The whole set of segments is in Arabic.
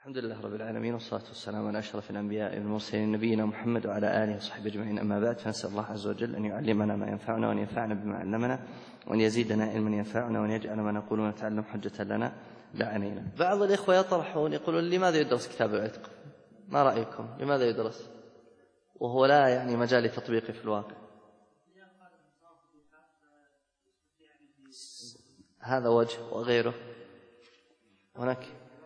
الحمد لله رب العالمين، والصلاة والسلام على أشرف الأنبياء والمرسلين نبينا محمد وعلى آله وصحبه أجمعين. أما بعد، فنسأل الله عز وجل أن يعلمنا ما ينفعنا وأن ينفعنا بما علمنا وأن يزيدنا علما ينفعنا وأن يجعل ما نقول ونتعلم حجة لنا لا علينا. بعض الإخوة يطرحون يقولون: لماذا يدرس كتاب العتق؟ ما رأيكم؟ لماذا يدرس وهو لا يعني مجال لتطبيقه في الواقع؟ هذا وجه، وغيره هناك.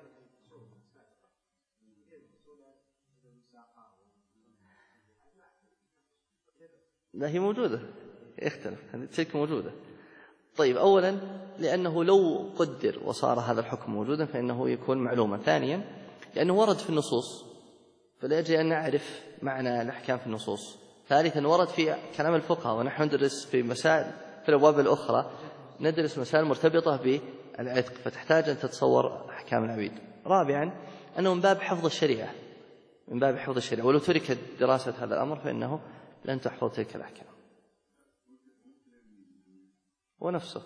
لا، هي موجودة، يختلف، تلك موجودة. طيب، أولا لأنه لو قدر وصار هذا الحكم موجودا فإنه يكون معلوما. ثانيا لأنه ورد في النصوص، فلأجل أن نعرف معنى الأحكام في النصوص. ثالثا ورد في كلام الفقهاء، ونحن ندرس في مسائل في الأبواب الأخرى ندرس مسائل مرتبطة بالعتق، فتحتاج أن تتصور أحكام العبيد. رابعا أنه من باب حفظ الشريعة، من باب حفظ الشريعة، ولو تركت دراسة هذا الأمر فإنه لن تحفظ تلك الأحكام. ونفسه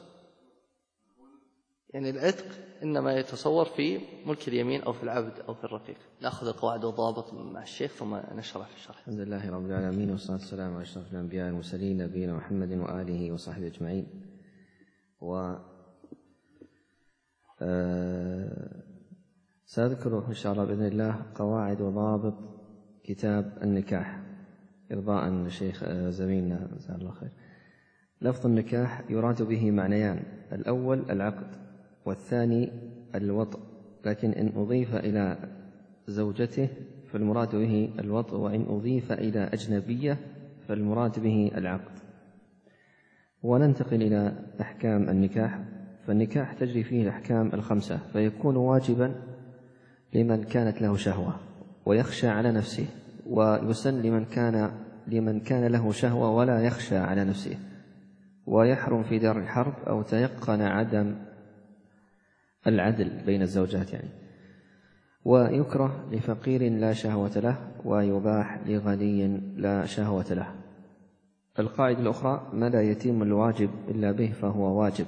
يعني العتق إنما يتصور في ملك اليمين أو في العبد أو في الرقيق. نأخذ القواعد والضوابط مع الشيخ ثم نشرح في الشرح. الحمد لله رب العالمين، والصلاة والسلام على أشرف الأنبياء والمرسلين نبينا محمد وآله وصحبه أجمعين. سأذكر إن شاء الله بإذن الله قواعد وضوابط كتاب النكاح إرضاء الشيخ زميلنا جزاه الله خير. لفظ النكاح يراد به معنيان: الأول العقد، والثاني الوطء، لكن إن أضيف إلى زوجته فالمراد به الوطء، وإن أضيف إلى أجنبية فالمراد به العقد. وننتقل إلى أحكام النكاح. فالنكاح تجري فيه الأحكام الخمسة، فيكون واجبا لمن كانت له شهوة ويخشى على نفسه، ويسن لمن كان له شهوة ولا يخشى على نفسه، ويحرم في دار الحرب أو تيقن عدم العدل بين الزوجات يعني. ويكره لفقير لا شهوة له، ويباح لغني لا شهوة له. القاعدة الأخرى: ما لا يتم الواجب إلا به فهو واجب.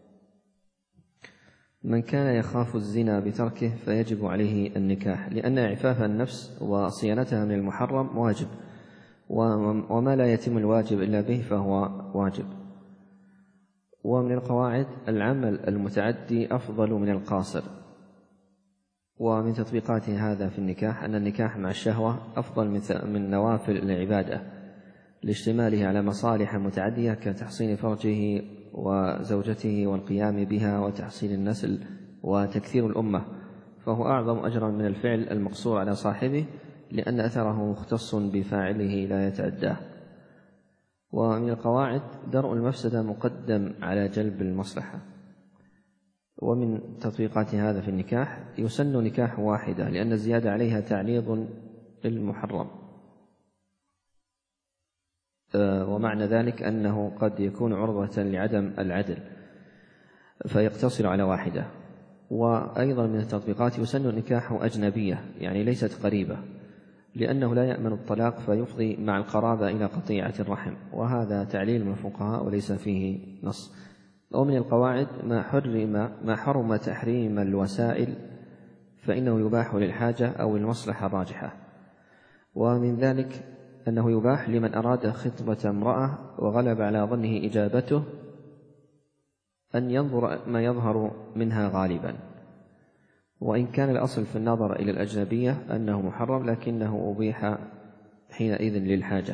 من كان يخاف الزنا بتركه فيجب عليه النكاح، لأن إعفاف النفس وصيانتها من المحرم واجب، وما لا يتم الواجب إلا به فهو واجب. ومن القواعد: العمل المتعدي أفضل من القاصر. ومن تطبيقات هذا في النكاح أن النكاح مع الشهوة أفضل من نوافل العبادة، لاشتماله على مصالح متعدية كتحصين فرجه وزوجته والقيام بها وتحصيل النسل وتكثير الأمة، فهو أعظم أجرا من الفعل المقصور على صاحبه، لأن أثره مختص بفاعله لا يتعداه. ومن القواعد: درء المفسدة مقدم على جلب المصلحة. ومن تطبيقات هذا في النكاح: يسن نكاح واحدة، لأن الزيادة عليها تعريض للمحرم، ومعنى ذلك أنه قد يكون عرضة لعدم العدل فيقتصر على واحدة. وأيضا من التطبيقات: يسن نكاح أجنبية، يعني ليست قريبة، لأنه لا يأمن الطلاق فيفضي مع القرابة إلى قطيعة الرحم، وهذا تعليل من الفقهاء وليس فيه نص. ومن القواعد: ما حرم تحريم الوسائل فإنه يباح للحاجة أو المصلحة الراجحة. ومن ذلك أنه يباح لمن أراد خطبة امرأة وغلب على ظنه إجابته أن ينظر ما يظهر منها غالبا، وإن كان الأصل في النظر إلى الأجنبية أنه محرم، لكنه أبيح حينئذ للحاجة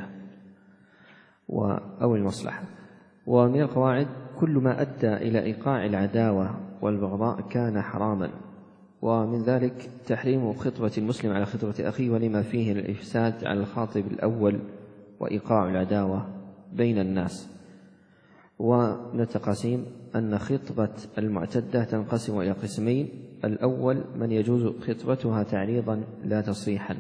أو المصلحة. ومن القواعد: كل ما أدى إلى إيقاع العداوة والبغضاء كان حراما. ومن ذلك تحريم خطبة المسلم على خطبة أخيه، ولما فيه الإفساد على الخاطب الأول وإيقاع العداوة بين الناس. ومن التقاسيم أن خطبة المعتدة تنقسم إلى قسمين: الأول من يجوز خطبتها تعريضا لا تصريحا،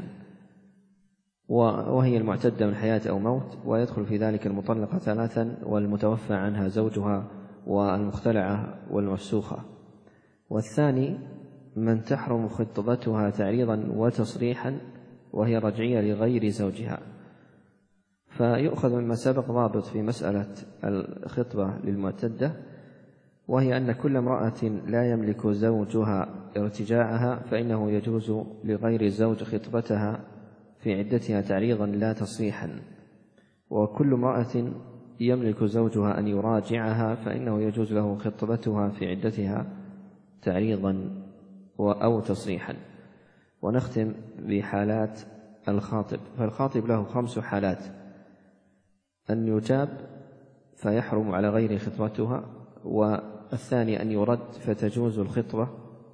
وهي المعتدة من حياة أو موت، ويدخل في ذلك المطلقة ثلاثا والمتوفى عنها زوجها والمختلعة والمفسوخة. والثاني من تحرم خطبتها تعريضا وتصريحا، وهي رجعية لغير زوجها. فيؤخذ مما سبق ضابط في مسألة الخطبة للمعتدة وهي أن كل امرأة لا يملك زوجها ارتجاعها فإنه يجوز لغير الزوج خطبتها في عدتها تعريضا لا تصريحا، وكل امرأة يملك زوجها أن يراجعها فإنه يجوز له خطبتها في عدتها تعريضا أو تصريحا. ونختم بحالات الخاطب. فالخاطب له 5 حالات: أن يجاب فيحرم على غير خطبتها، والثاني أن يرد فتجوز الخطبة،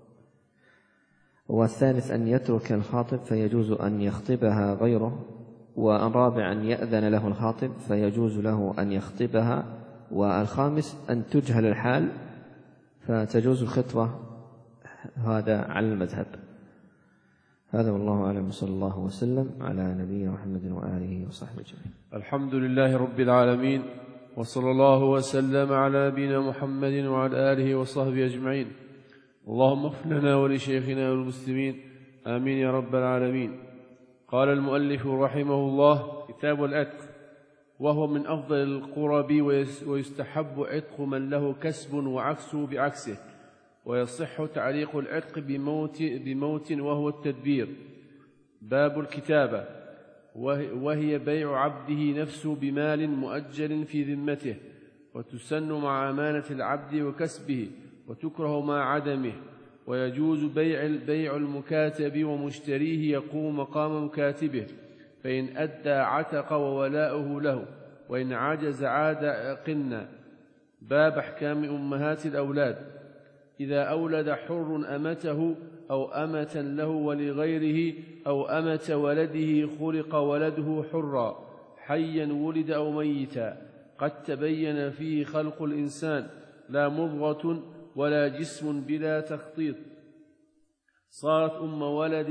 والثالث أن يترك الخاطب فيجوز أن يخطبها غيره، والرابع أن يأذن له الخاطب فيجوز له أن يخطبها، والخامس أن تجهل الحال فتجوز الخطبة. هذا على المذهب. هذا والله أعلم، صلى الله وسلم على نبينا محمد وآله وصحبه أجمعين. الحمد لله رب العالمين، وصلى الله وسلم على نبينا محمد وعلى آله وصحبه أجمعين. اللهم اغفر لنا ولشيخنا والمسلمين، آمين يا رب العالمين. قال المؤلف رحمه الله: كتاب العتق، وهو من أفضل القرب، ويستحب عتق من له كسب وعكسه بعكسه، ويصح تعليق العتق بموت وهو التدبير. باب الكتابة، وهي بيع عبده نفسه بمال مؤجل في ذمته، وتسن مع أمانة العبد وكسبه، وتكره مع عدمه. ويجوز بيع المكاتب ومشتريه يقوم مقام مكاتبه، فإن أدى عتق وولاؤه له، وإن عجز عاد قنا. باب أحكام أمهات الأولاد. إذا أولد حر أمته أو أمة له ولغيره أو أمة ولده خلق ولده حرا حيا ولد أو ميتا، قد تبين فيه خلق الإنسان، لا مضغة ولا جسم بلا تخطيط، صارت أم ولد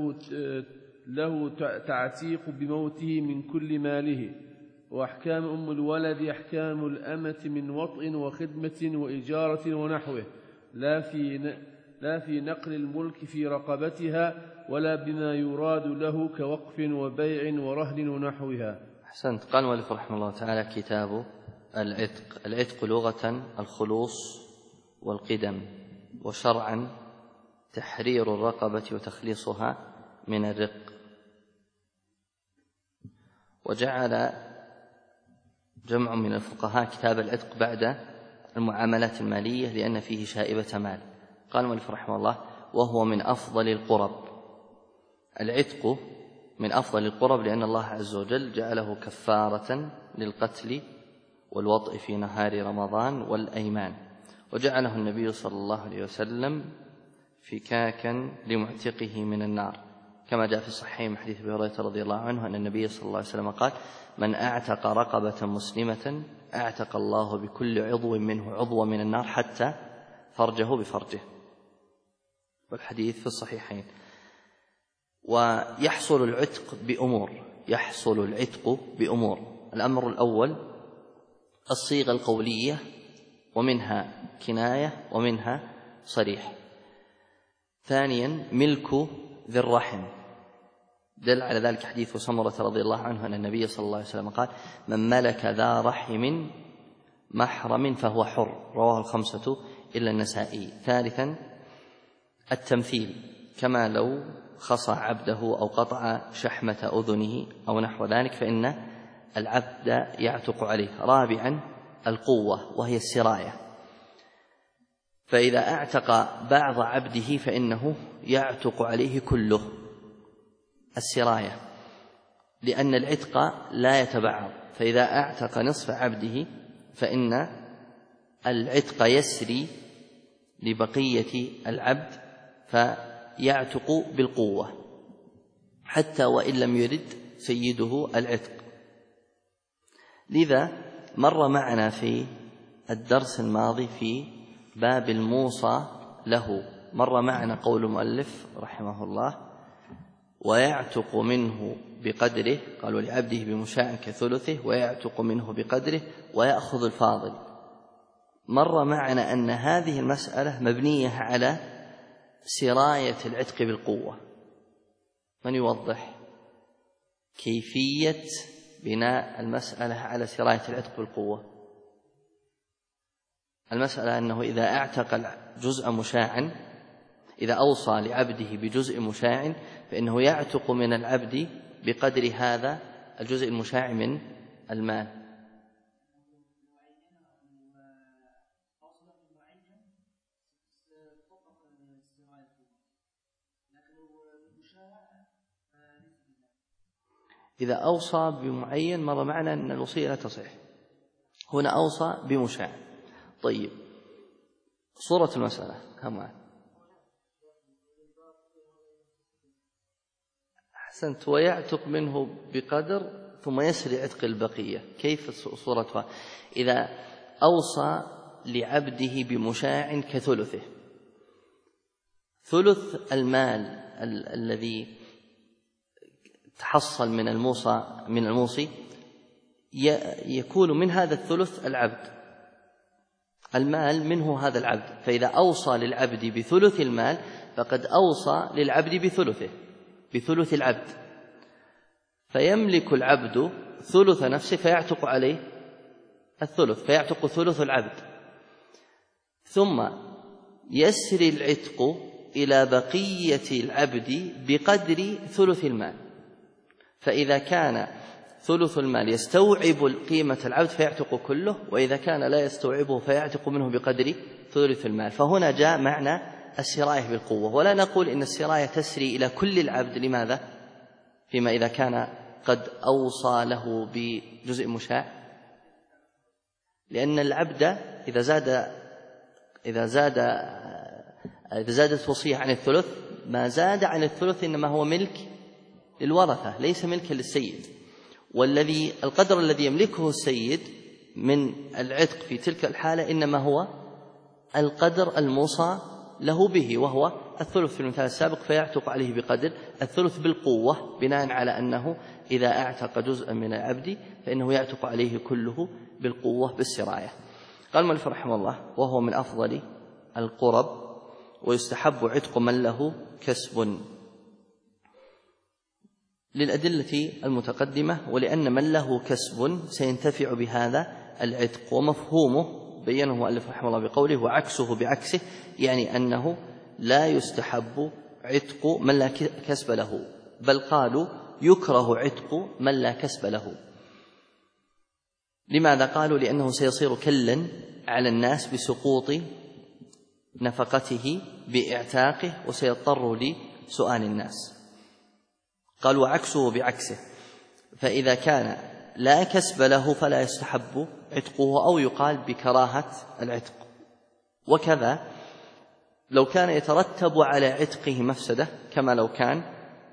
له تعتيق بموته من كل ماله. وأحكام أم الولد أحكام الأمة من وطء وخدمة وإجارة ونحوه، لا في نقل الملك في رقبتها، ولا بما يراد له كوقف وبيع ورهن ونحوها. أحسنت. قال المؤلف رحمه الله تعالى: كتاب العتق. العتق لغة الخلوص والقدم، وشرعا تحرير الرقبة وتخليصها من الرق. وجعل جمع من الفقهاء كتاب العتق بعد المعاملات المالية لأن فيه شائبة مال. قال المؤلف رحمه الله: وهو من أفضل القرب. العتق من أفضل القرب لأن الله عز وجل جعله كفارة للقتل والوطء في نهار رمضان والأيمان، وجعله النبي صلى الله عليه وسلم فكاكا لمعتقه من النار، كما جاء في الصحيحين من حديث أبي هريرة رضي الله عنه أن النبي صلى الله عليه وسلم قال: من أعتق رقبة مسلمة أعتق الله بكل عضو منه عضوا من النار حتى فرجه بفرجه، والحديث في الصحيحين. ويحصل العتق بأمور. الأمر الأول الصيغة القولية، ومنها كناية ومنها صريح. ثانيا ملك ذي الرحم، دل على ذلك حديث سمرة رضي الله عنه أن النبي صلى الله عليه وسلم قال: من ملك ذا رحم محرم فهو حر، رواه 5 إلا النسائي. ثالثا التمثيل، كما لو خصى عبده أو قطع شحمة أذنه أو نحو ذلك فإن العبد يعتق عليه. رابعا القوة، وهي السراية، فإذا أعتق بعض عبده فإنه يعتق عليه كله، السراية، لأن العتق لا يتبعض، فإذا أعتق نصف عبده فإن العتق يسري لبقية العبد فيعتق بالقوة حتى وإن لم يرد سيده العتق. لذا مر معنا في الدرس الماضي في باب الموصى له، مر معنا قول المؤلف رحمه الله: ويعتق منه بقدره، قال: ولعبده بمشاع كثلثه، ويعتق منه بقدره ويأخذ الفاضل. مر معنا أن هذه المسألة مبنية على سراية العتق بالقوة. من يوضح كيفية بناء المسألة على سراية العتق بالقوة؟ المسألة أنه إذا اعتق جزء مشاع، إذا أوصى لعبده بجزء مشاع فإنه يعتق من العبد بقدر هذا الجزء المشاع من المال. إذا أوصى بمعين مر معنا أن الوصية لا تصح، هنا أوصى بمشاع. طيب صورة المسألة كمان أحسنت، ويعتق منه بقدر ثم يسري عتق البقية. كيف صورتها؟ إذا أوصى لعبده بمشاع كثلثه، ثلث المال الذي تحصل من الموصي يكون من هذا الثلث العبد، المال منه هذا العبد، فإذا أوصى للعبد بثلث المال فقد أوصى للعبد بثلث العبد، فيملك العبد ثلث نفسه فيعتق عليه الثلث، فيعتق ثلث العبد، ثم يسري العتق إلى بقية العبد بقدر ثلث المال، فإذا كان ثلث المال يستوعب قيمة العبد فيعتق كله، وإذا كان لا يستوعبه فيعتق منه بقدر ثلث المال. فهنا جاء معنى السراية بالقوة، ولا نقول إن السراية تسري إلى كل العبد. لماذا؟ فيما إذا كان قد أوصى له بجزء مشاع، لأن العبد إذا زادت وصية عن الثلث، ما زاد عن الثلث إنما هو ملك للورثة ليس ملكا للسيد، والذي القدر الذي يملكه السيد من العتق في تلك الحالة إنما هو القدر الموصى له به، وهو الثلث في المثال السابق، فيعتق عليه بقدر الثلث بالقوة، بناء على أنه إذا اعتق جزءا من العبد فإنه يعتق عليه كله بالقوة بالسراية. قال المؤلف رحمه الله: وهو من أفضل القرب، ويستحب عتق من له كسب، للأدلة المتقدمة، ولأن من له كسب سينتفع بهذا العتق. ومفهومه بينه المؤلف رحمه الله بقوله: وعكسه بعكسه، يعني أنه لا يستحب عتق من لا كسب له، بل قالوا يكره عتق من لا كسب له. لماذا؟ قالوا لأنه سيصير كلا على الناس بسقوط نفقته باعتاقه، وسيضطر لسؤال الناس. قال وعكسه بعكسه، فإذا كان لا كسب له فلا يستحب عتقه، أو يقال بكراهة العتق. وكذا لو كان يترتب على عتقه مفسدة، كما لو كان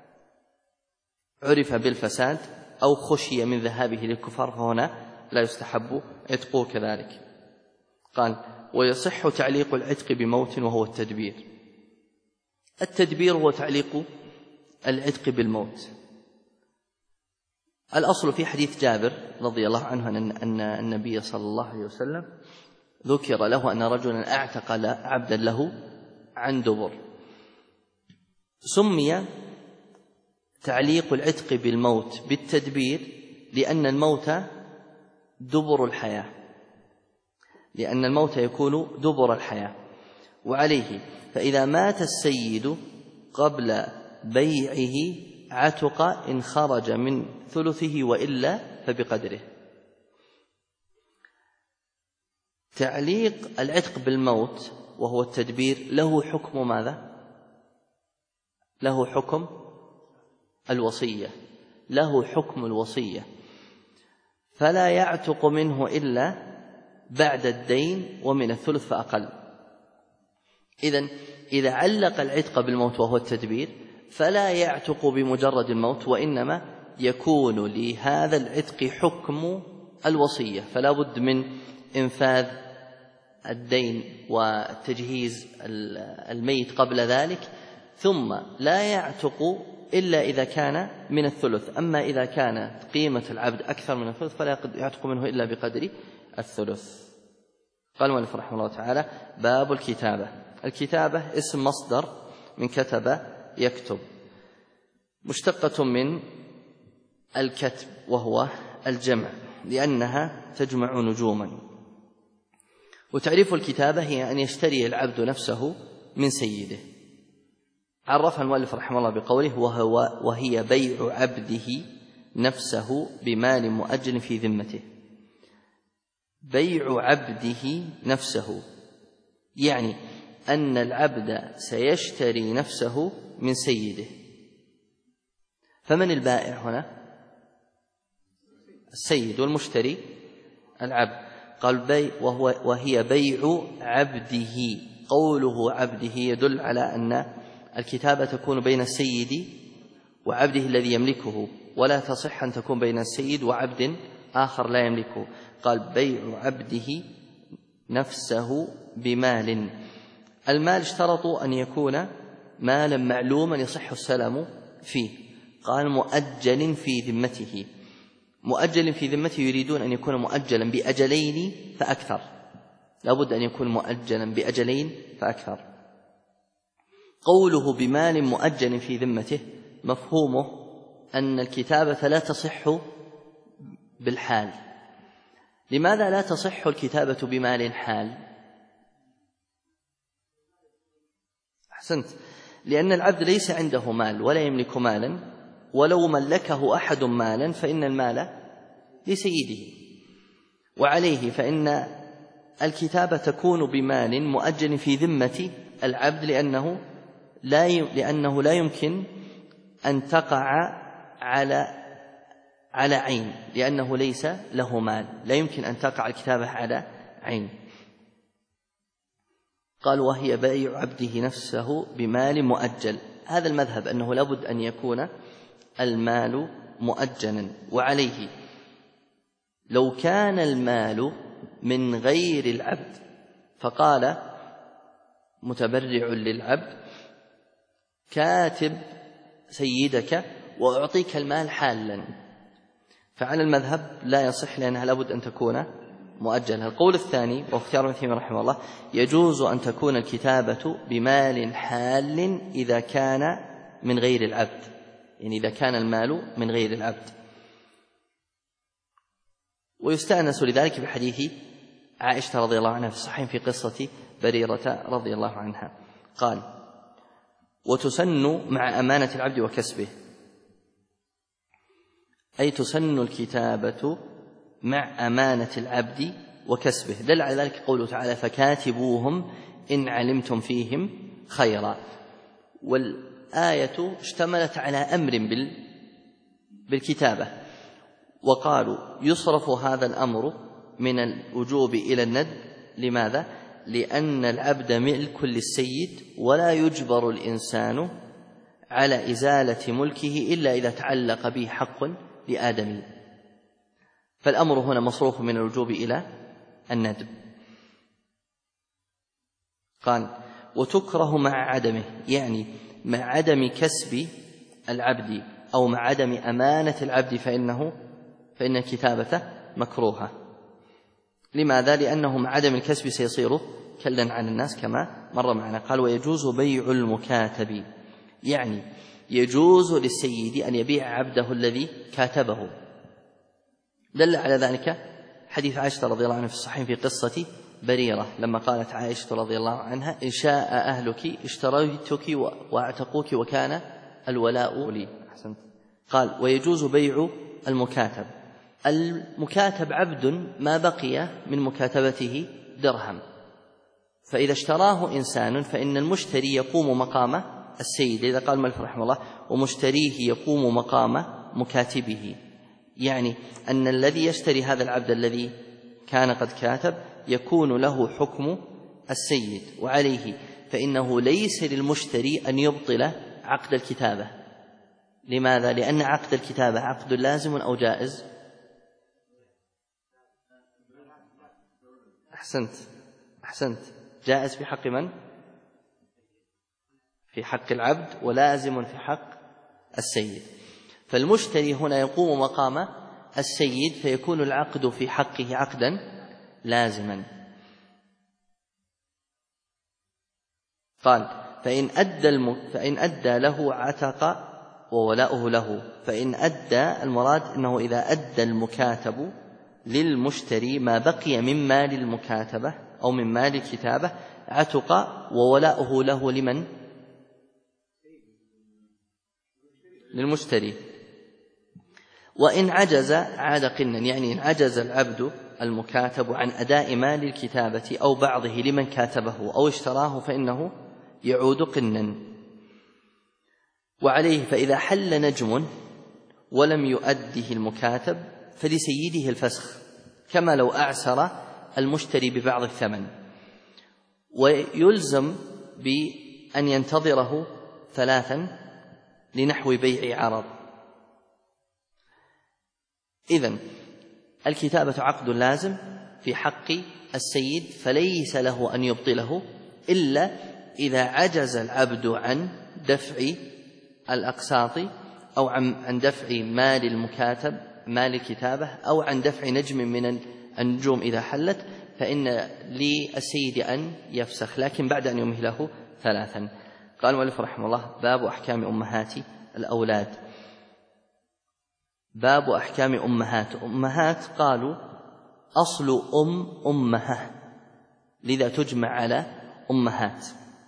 عرف بالفساد أو خشي من ذهابه للكفار، فهنا لا يستحب عتقه كذلك. قال: ويصح تعليق العتق بموت وهو التدبير. التدبير هو تعليق العتق بالموت. الأصل في حديث جابر رضي الله عنه أن النبي صلى الله عليه وسلم ذكر له أن رجلا اعتق عبدا له عن دبر. سمي تعليق العتق بالموت بالتدبير لأن الموت دبر الحياة، لأن الموت يكون دبر الحياة. وعليه فإذا مات السيد قبل بيعه عتق إن خرج من ثلثه، وإلا فبقدره. تعليق العتق بالموت وهو التدبير له حكم ماذا؟ له حكم الوصية، له حكم الوصية، فلا يعتق منه إلا بعد الدين ومن الثلث فأقل. إذن إذا علق العتق بالموت وهو التدبير فلا يعتق بمجرد الموت، وإنما يكون لهذا العتق حكم الوصية، فلا بد من إنفاذ الدين وتجهيز الميت قبل ذلك، ثم لا يعتق إلا إذا كان من الثلث. أما إذا كانت قيمة العبد أكثر من الثلث فلا يعتق منه إلا بقدر الثلث. قال المؤلف رحمه الله تعالى: باب الكتابة. الكتابة اسم مصدر من كتب يكتب، مشتقة من الكتب وهو الجمع، لأنها تجمع نجوما. وتعريف الكتابة هي أن يشتري العبد نفسه من سيده. عرفها المؤلف رحمه الله بقوله وهي بيع عبده نفسه بمال مؤجل في ذمته. بيع عبده نفسه يعني أن العبد سيشتري نفسه من سيده. فمن البائع هنا؟ السيد، والمشتري العبد. قال وهي بيع عبده. قوله عبده يدل على أن الكتابة تكون بين السيد وعبده الذي يملكه، ولا تصح أن تكون بين السيد وعبد آخر لا يملكه. قال بيع عبده نفسه بمال. المال اشترطوا أن يكون مالا معلوما يصح السلام فيه. قال مؤجل في ذمته. مؤجل في ذمته يريدون أن يكون مؤجلا بأجلين فأكثر، لابد أن يكون مؤجلا بأجلين فأكثر. قوله بمال مؤجل في ذمته مفهومه أن الكتابة لا تصح بالحال. لماذا لا تصح الكتابة بمال حال؟ أحسنت، لأن العبد ليس عنده مال ولا يملك مالا، ولو ملكه أحد مالا فإن المال لسيده، وعليه فإن الكتابة تكون بمال مؤجل في ذمة العبد لأنه لا يمكن أن تقع على عين، لأنه ليس له مال، لا يمكن أن تقع الكتابة على عين. قال وهي بيع عبده نفسه بمال مؤجل. هذا المذهب أنه لابد أن يكون المال مؤجلا. وعليه لو كان المال من غير العبد فقال متبرع للعبد كاتب سيدك وأعطيك المال حالا، فعلى المذهب لا يصح، لأنها لابد أن تكون مؤجلة. القول الثاني واختيار ابن تيمية رحمه الله يجوز أن تكون الكتابة بمال حال إذا كان من غير العبد، يعني إذا كان المال من غير العبد. ويستأنس لذلك بحديث عائشة رضي الله عنها في الصحيحين في قصة بريرة رضي الله عنها. قال وتسن مع أمانة العبد وكسبه، أي تسن الكتابة مع أمانة العبد وكسبه. دل على ذلك قوله تعالى فكاتبوهم إن علمتم فيهم خيرا. والآية اشتملت على أمر بالكتابة، وقالوا يصرف هذا الأمر من الوجوب إلى الندب. لماذا؟ لأن العبد ملك للسيد، ولا يجبر الإنسان على إزالة ملكه إلا إذا تعلق به حق لآدمي، فالأمر هنا مصروف من الوجوب إلى الندب. قال وتكره مع عدمه، يعني مع عدم كسب العبد أو مع عدم أمانة العبد فإن الكتابة مكروهة. لماذا؟ لأنه مع عدم الكسب سيصير كلا عن الناس كما مر معنا. قال ويجوز بيع المكاتب، يعني يجوز للسيد أن يبيع عبده الذي كاتبه. دل على ذلك حديث عائشة رضي الله عنها في الصحيح في قصة بريرة، لما قالت عائشة رضي الله عنها إن شاء أهلك اشتريتك واعتقوك وكان الولاء لي. قال ويجوز بيع المكاتب. المكاتب عبد ما بقي من مكاتبته درهم، فإذا اشتراه إنسان فإن المشتري يقوم مقام السيد. إذا قال المؤلف رحمه الله ومشتريه يقوم مقام مكاتبه، يعني أن الذي يشتري هذا العبد الذي كان قد كاتب يكون له حكم السيد، وعليه فإنه ليس للمشتري أن يبطل عقد الكتابة. لماذا؟ لأن عقد الكتابة عقد لازم أو جائز؟ أحسنت، جائز في حق من؟ في حق العبد، ولازم في حق السيد. فالمشتري هنا يقوم مقام السيد، فيكون العقد في حقه عقدا لازما. قال فإن أدى له عتق وولاؤه له. فإن أدى، المراد أنه إذا أدى المكاتب للمشتري ما بقي من مال المكاتبة أو من مال الكتابة عتق وولاؤه له لمن؟ للمشتري. وإن عجز عاد قنا، يعني إن عجز العبد المكاتب عن أداء مال الكتابة أو بعضه لمن كاتبه أو اشتراه فإنه يعود قنا. وعليه فإذا حل نجم ولم يؤده المكاتب فلسيده الفسخ، كما لو أعسر المشتري ببعض الثمن، ويلزم بأن ينتظره 3 لنحو بيع عرض. إذن الكتابة عقد لازم في حق السيد، فليس له أن يبطله إلا إذا عجز العبد عن دفع الأقساط أو عن دفع مال المكاتب مال الكتابة أو عن دفع نجم من النجوم إذا حلت، فإن للسيد أن يفسخ، لكن بعد أن يمهله 3. قال المؤلف رحمه الله: باب أحكام أمهات الأولاد. باب أحكام أمهات قالوا أصل أمها، لذا تجمع على أمهات.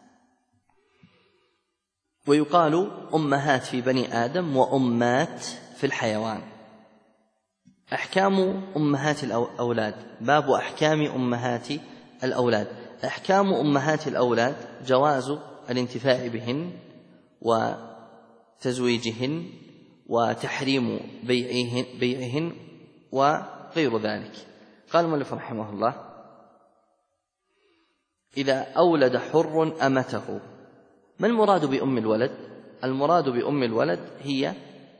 ويقال أمهات في بني آدم وأمات في الحيوان. أحكام أمهات الأولاد. باب أحكام أمهات الأولاد. أحكام أمهات الأولاد جواز الانتفاع بهن وتزويجهن وتحريم بيعهن وغير ذلك. قال المؤلف رحمه الله: إذا أولد حر أمته. ما المراد بأم الولد؟ المراد بأم الولد هي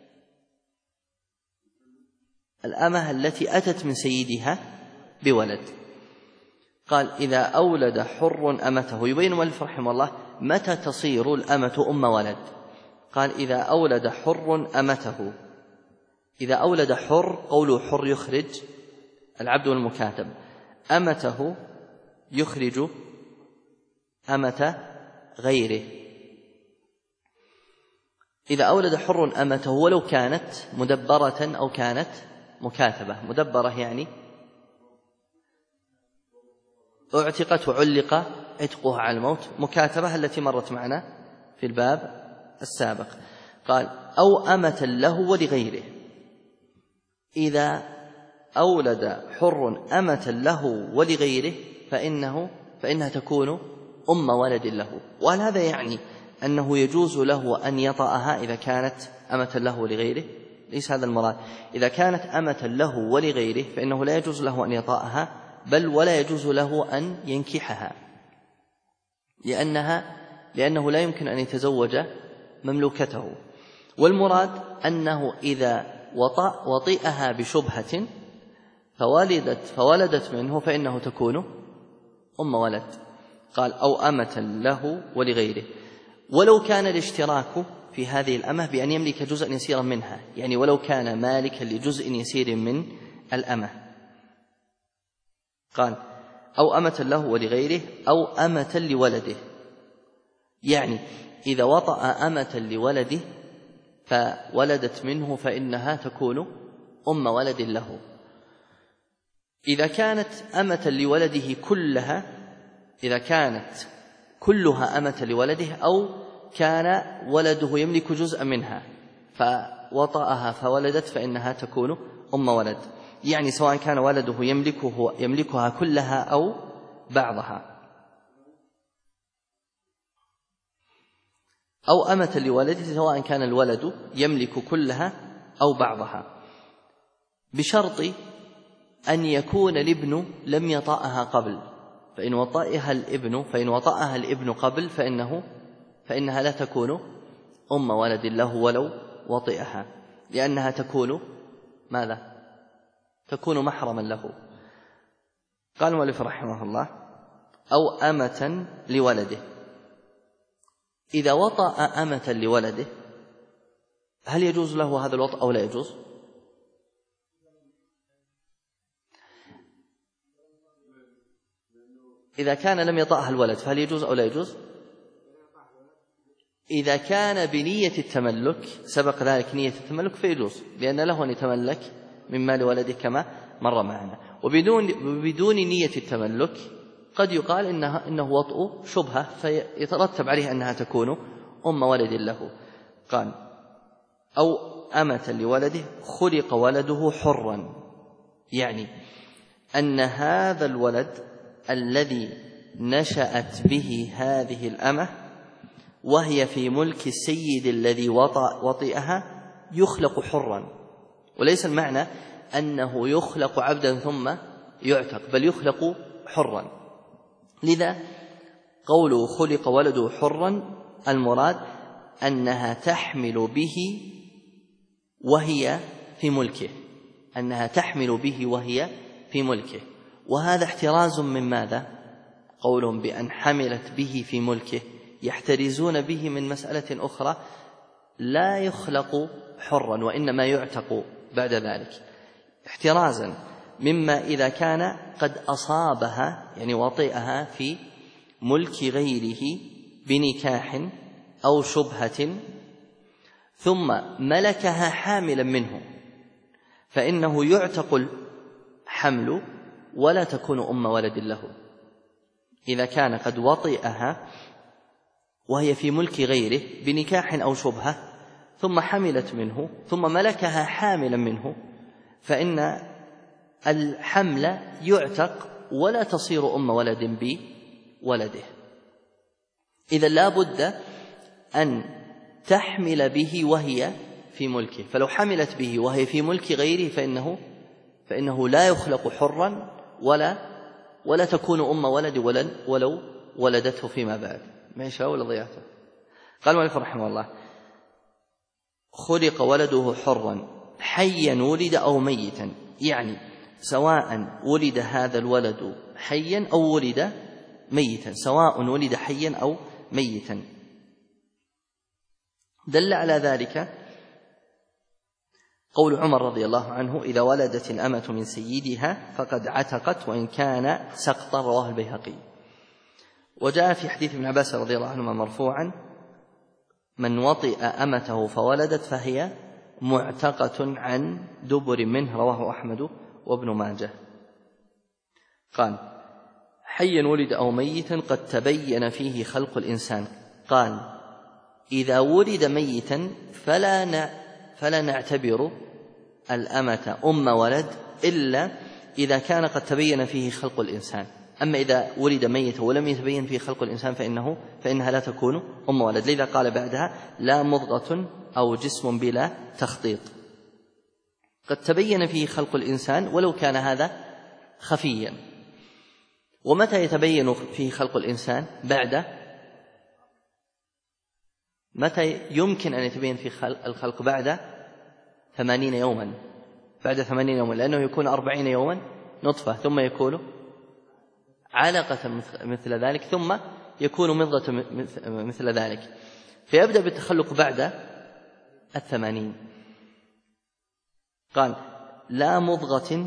الأمة التي أتت من سيدها بولد. قال: إذا أولد حر أمته. يبين المؤلف رحمه الله متى تصير الأمة أم ولد. قال: إذا أولد حر أمته. إذا أولد حر، قوله حر يخرج العبد والمكاتب، أمته يخرج أمة غيره. إذا أولد حر أمته ولو كانت مدبرة أو كانت مكاتبة. مدبرة يعني اعتقت وعلق عتقها على الموت. مكاتبة التي مرت معنا في الباب السابق. قال: أو أمة له ولغيره. إذا أولد حر أمة له ولغيره فإنها تكون أم ولد له. وهل هذا يعني أنه يجوز له أن يطأها إذا كانت أمة له ولغيره؟ ليس هذا المراد. إذا كانت أمة له ولغيره فإنه لا يجوز له أن يطأها، بل ولا يجوز له أن ينكحها، لأنه لا يمكن أن يتزوج مملوكته. والمراد أنه إذا وطئها بشبهة فولدت منه فإنه تكون أم ولد. قال: أو أمة له ولغيره. ولو كان الاشتراك في هذه الأمة بأن يملك جزءا يسيرا منها، يعني ولو كان مالكا لجزء يسير من الأمة. قال: أو أمة له ولغيره أو أمة لولده. يعني إذا وطأ أمة لولده فولدت منه فإنها تكون أم ولد له. إذا كانت أمة لولده كلها، إذا كانت كلها أمة لولده أو كان ولده يملك جزءا منها فوطأها فولدت فإنها تكون أم ولد، يعني سواء كان ولده يملكها كلها أو بعضها. أو أمة لولده سواء كان الولد يملك كلها أو بعضها، بشرط أن يكون الابن لم يطأها قبل. فإن وطأها الابن قبل فإنها لا تكون أم ولد له ولو وطئها، لأنها تكون ماذا؟ تكون محرما له. قال المؤلف رحمه الله: أو أمة لولده. إذا وطأ أمة لولده هل يجوز له هذا الوطأ أو لا يجوز؟ إذا كان لم يطأها الولد فهل يجوز أو لا يجوز؟ إذا كان بنية التملك، سبق ذلك نية التملك، فيجوز، لأن له أن يتملك من مال ولده كما مر معنا. وبدون نية التملك قد يقال إنه وطء شبهة فيترتب عليه أنها تكون أم ولد له. قال أو أمة لولده خلق ولده حرا، يعني أن هذا الولد الذي نشأت به هذه الأمة وهي في ملك السيد الذي وطئها يخلق حرا، وليس المعنى أنه يخلق عبدا ثم يعتق، بل يخلق حرا. لذا قوله خلق ولده حرا المراد أنها تحمل به وهي في ملكه، أنها تحمل به وهي في ملكه. وهذا احتراز من ماذا؟ قولهم بأن حملت به في ملكه، يحترزون به من مسألة أخرى، لا يخلق حرا وإنما يعتق بعد ذلك، احترازا مما إذا كان قد أصابها يعني وطئها في ملك غيره بنكاح أو شبهة ثم ملكها حاملا منه، فإنه يعتق الحمل ولا تكون أم ولد له. إذا كان قد وطئها وهي في ملك غيره بنكاح أو شبهة ثم حملت منه ثم ملكها حاملا منه، فإن الحمل يعتق ولا تصير أم ولد بولده. إذا لا بد أن تحمل به وهي في ملكه، فلو حملت به وهي في ملك غيره فإنه لا يخلق حرا ولا تكون أم ولد ولو ولدته فيما بعد. ماشي ولا ضيعته؟ قال المؤلف رحمه الله خلق ولده حرا حيا ولد أو ميتا، يعني سواء ولد هذا الولد حيا أو ولد ميتا، سواء ولد حيا أو ميتا. دل على ذلك قول عمر رضي الله عنه إذا ولدت الأمة من سيدها فقد عتقت وإن كان سقطا، رواه البيهقي. وجاء في حديث ابن عباس رضي الله عنهما مرفوعا من وطئ أمته فولدت فهي معتقة عن دبر منه، رواه أحمد وابن ماجه. قال حيا ولد أو ميتا قد تبين فيه خلق الإنسان. قال إذا ولد ميتا فلا نعتبر الأمة أم ولد إلا إذا كان قد تبين فيه خلق الإنسان. أما إذا ولد ميتا ولم يتبين فيه خلق الإنسان فإنها لا تكون أم ولد. لذا قال بعدها لا مضغة أو جسم بلا تخطيط. قد تبين فيه خلق الإنسان ولو كان هذا خفيا. ومتى يتبين فيه خلق الإنسان؟ متى يمكن أن يتبين فيه الخلق؟ بعد 80 يوما، بعد 80 يوما، لأنه يكون 40 يوما نطفة ثم يكون علقة مثل ذلك ثم يكون مضغة مثل ذلك، فيبدأ بالتخلق بعد 80. قال لا مضغة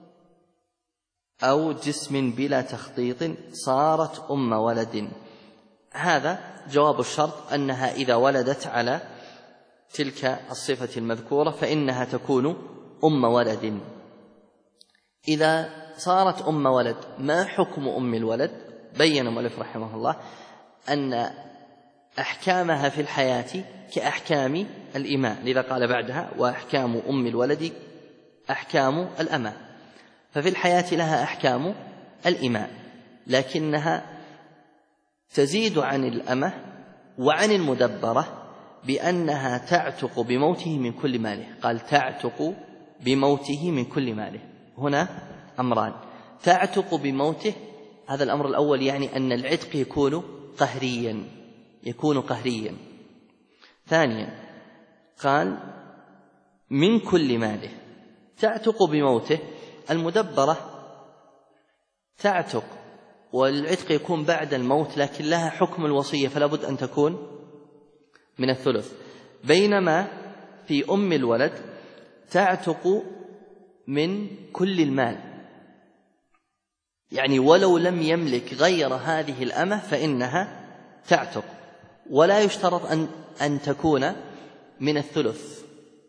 أو جسم بلا تخطيط صارت أم ولد. هذا جواب الشرط أنها إذا ولدت على تلك الصفة المذكورة فإنها تكون أم ولد. إذا صارت أم ولد ما حكم أم الولد؟ بين المؤلف رحمه الله أن أحكامها في الحياة كأحكام الإماء، لذا قال بعدها وأحكام أم الولد أحكام الأمة. ففي الحياة لها أحكام الإماء، لكنها تزيد عن الأمة وعن المدبرة بأنها تعتق بموته من كل ماله. قال تعتق بموته من كل ماله. هنا أمران: تعتق بموته، هذا الأمر الأول يعني أن العتق يكون قهريا. ثانيا قال من كل ماله. تعتق بموته، المدبرة تعتق والعتق يكون بعد الموت، لكن لها حكم الوصية فلا بد أن تكون من الثلث، بينما في أم الولد تعتق من كل المال، يعني ولو لم يملك غير هذه الأمة فإنها تعتق، ولا يشترط أن تكون من الثلث،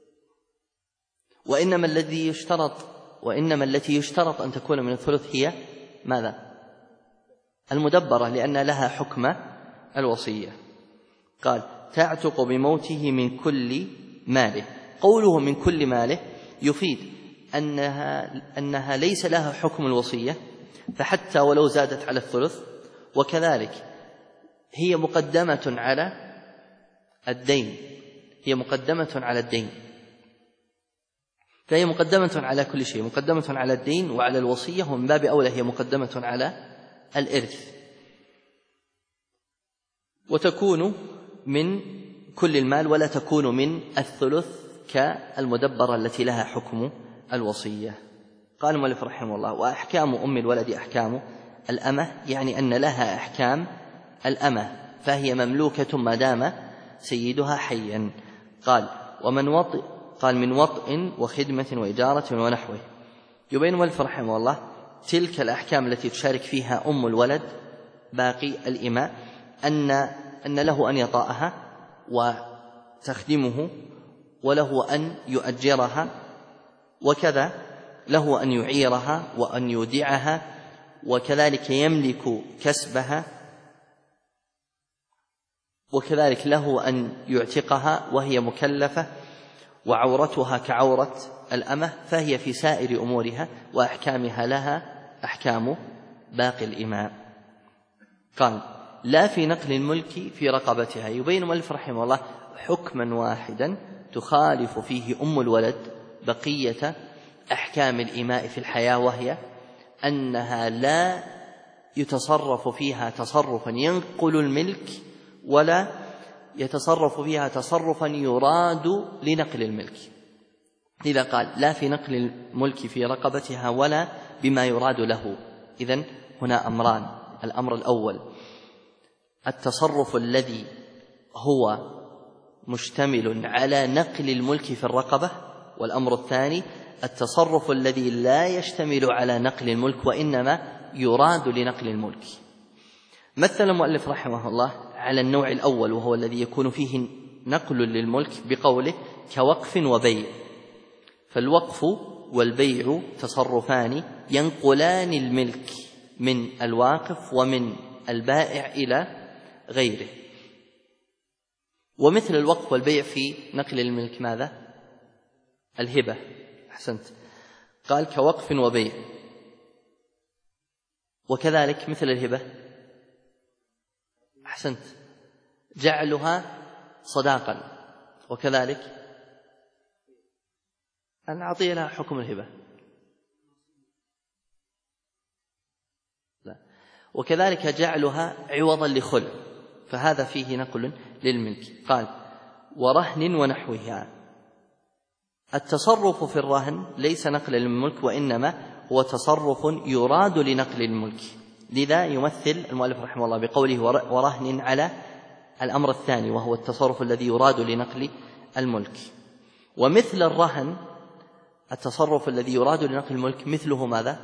وإنما التي يشترط أن تكون من الثلث هي ماذا؟ المدبرة لأن لها حكم الوصية. قال تعتق بموته من كل ماله. قوله من كل ماله يفيد أنها ليس لها حكم الوصية، فحتى ولو زادت على الثلث، وكذلك هي مقدمة على الدين، فهي مقدمة على كل شيء، مقدمة على الدين وعلى الوصية، ومن باب أولى هي مقدمة على الإرث. وتكون من كل المال ولا تكون من الثلث كالمدبرة التي لها حكم الوصية. قال المؤلف رحمه الله: وأحكام أم الولد أحكام الأمة، يعني أن لها أحكام الأمة، فهي مملوكة ما دام سيدها حيا. قال من وطء وخدمة وإجارة ونحوه. يبين المؤلف رحمه الله تلك الأحكام التي تشارك فيها أم الولد باقي الإماء، أن له أن يطأها وتخدمه، وله أن يؤجرها، وكذا له أن يعيرها وأن يودعها، وكذلك يملك كسبها، وكذلك له أن يعتقها وهي مكلفة، وعورتها كعورة الأمة، فهي في سائر أمورها وأحكامها لها أحكام باقي الإماء. قال لا في نقل الملك في رقبتها. يبين المؤلف رحمه الله حكما واحدا تخالف فيه أم الولد بقية أحكام الإماء في الحياة، وهي أنها لا يتصرف فيها تصرفا ينقل الملك، ولا يتصرف فيها تصرفا يراد لنقل الملك. إذا قال لا في نقل الملك في رقبتها ولا بما يراد له، إذن هنا أمران: الأمر الأول التصرف الذي هو مشتمل على نقل الملك في الرقبة، والأمر الثاني التصرف الذي لا يشتمل على نقل الملك وإنما يراد لنقل الملك. مثل المؤلف رحمه الله على النوع الأول، وهو الذي يكون فيه نقل للملك بقوله كوقف وبيع. فالوقف والبيع تصرفان ينقلان الملك من الواقف ومن البائع إلى غيره. ومثل الوقف والبيع في نقل الملك ماذا؟ الهبة. أحسنت. قال كوقف وبيع. وكذلك مثل الهبة، أحسنت، جعلها صداقا، وكذلك أن أعطي لها حكم الهبة، لا، وكذلك جعلها عوضا لخلع، فهذا فيه نقل للملك. قال ورهن ونحوها. التصرف في الرهن ليس نقل للملك، وإنما هو تصرف يراد لنقل الملك، لذا يمثل المؤلف رحمه الله بقوله ورهن على الأمر الثاني، وهو التصرف الذي يراد لنقل الملك. ومثل الرهن التصرف الذي يراد لنقل الملك مثله ماذا؟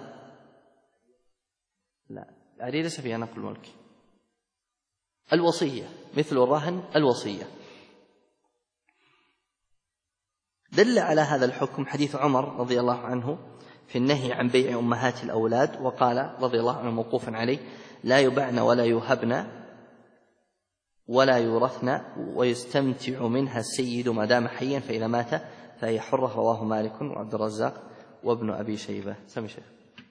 لا، ليس فيها نقل الملك. الوصية، مثل الرهن الوصية. دل على هذا الحكم حديث عمر رضي الله عنه في النهي عن بيع أمهات الأولاد، وقال رضي الله عنه موقوفا عليه: لا يبعن ولا يهبن ولا يورثن ويستمتع منها السيد ما دام حيا، فإذا مات فهي حرة. رواه مالك وعبد الرزاق وابن أبي شيبة. سمي شيخ.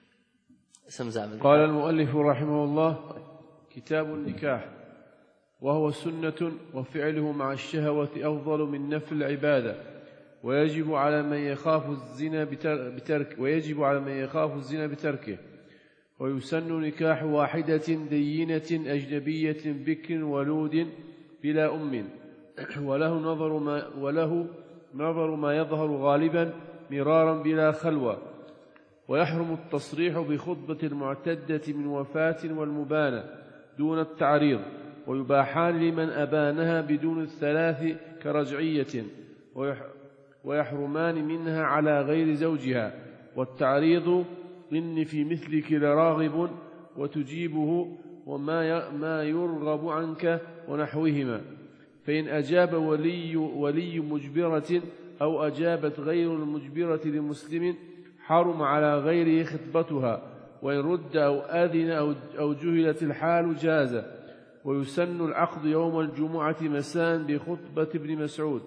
قال المؤلف رحمه الله: كتاب النكاح، وهو سنة، وفعله مع الشهوة أفضل من نفل العبادة، ويجب على من يخاف الزنا بتركه. ويسن نكاح واحدة دينة أجنبية بكر ولود بلا أم، وله نظر ما يظهر غالبا مرارا بلا خلوة. ويحرم التصريح بخطبة المعتدة من وفاة والمبانة دون التعريض، ويباحان لمن أبانها بدون الثلاث كرجعية، ويحرمان منها على غير زوجها. والتعريض إن في مثلك لراغب وتجيبه وما يرغب عنك ونحوهما. فإن أجاب ولي مجبرة أو أجابت غير المجبرة لمسلم حرم على غيره خطبتها، وإن رد أو أذن أو جهلت الحال جاز. ويسن العقد يوم الجمعة مساء بخطبة ابن مسعود.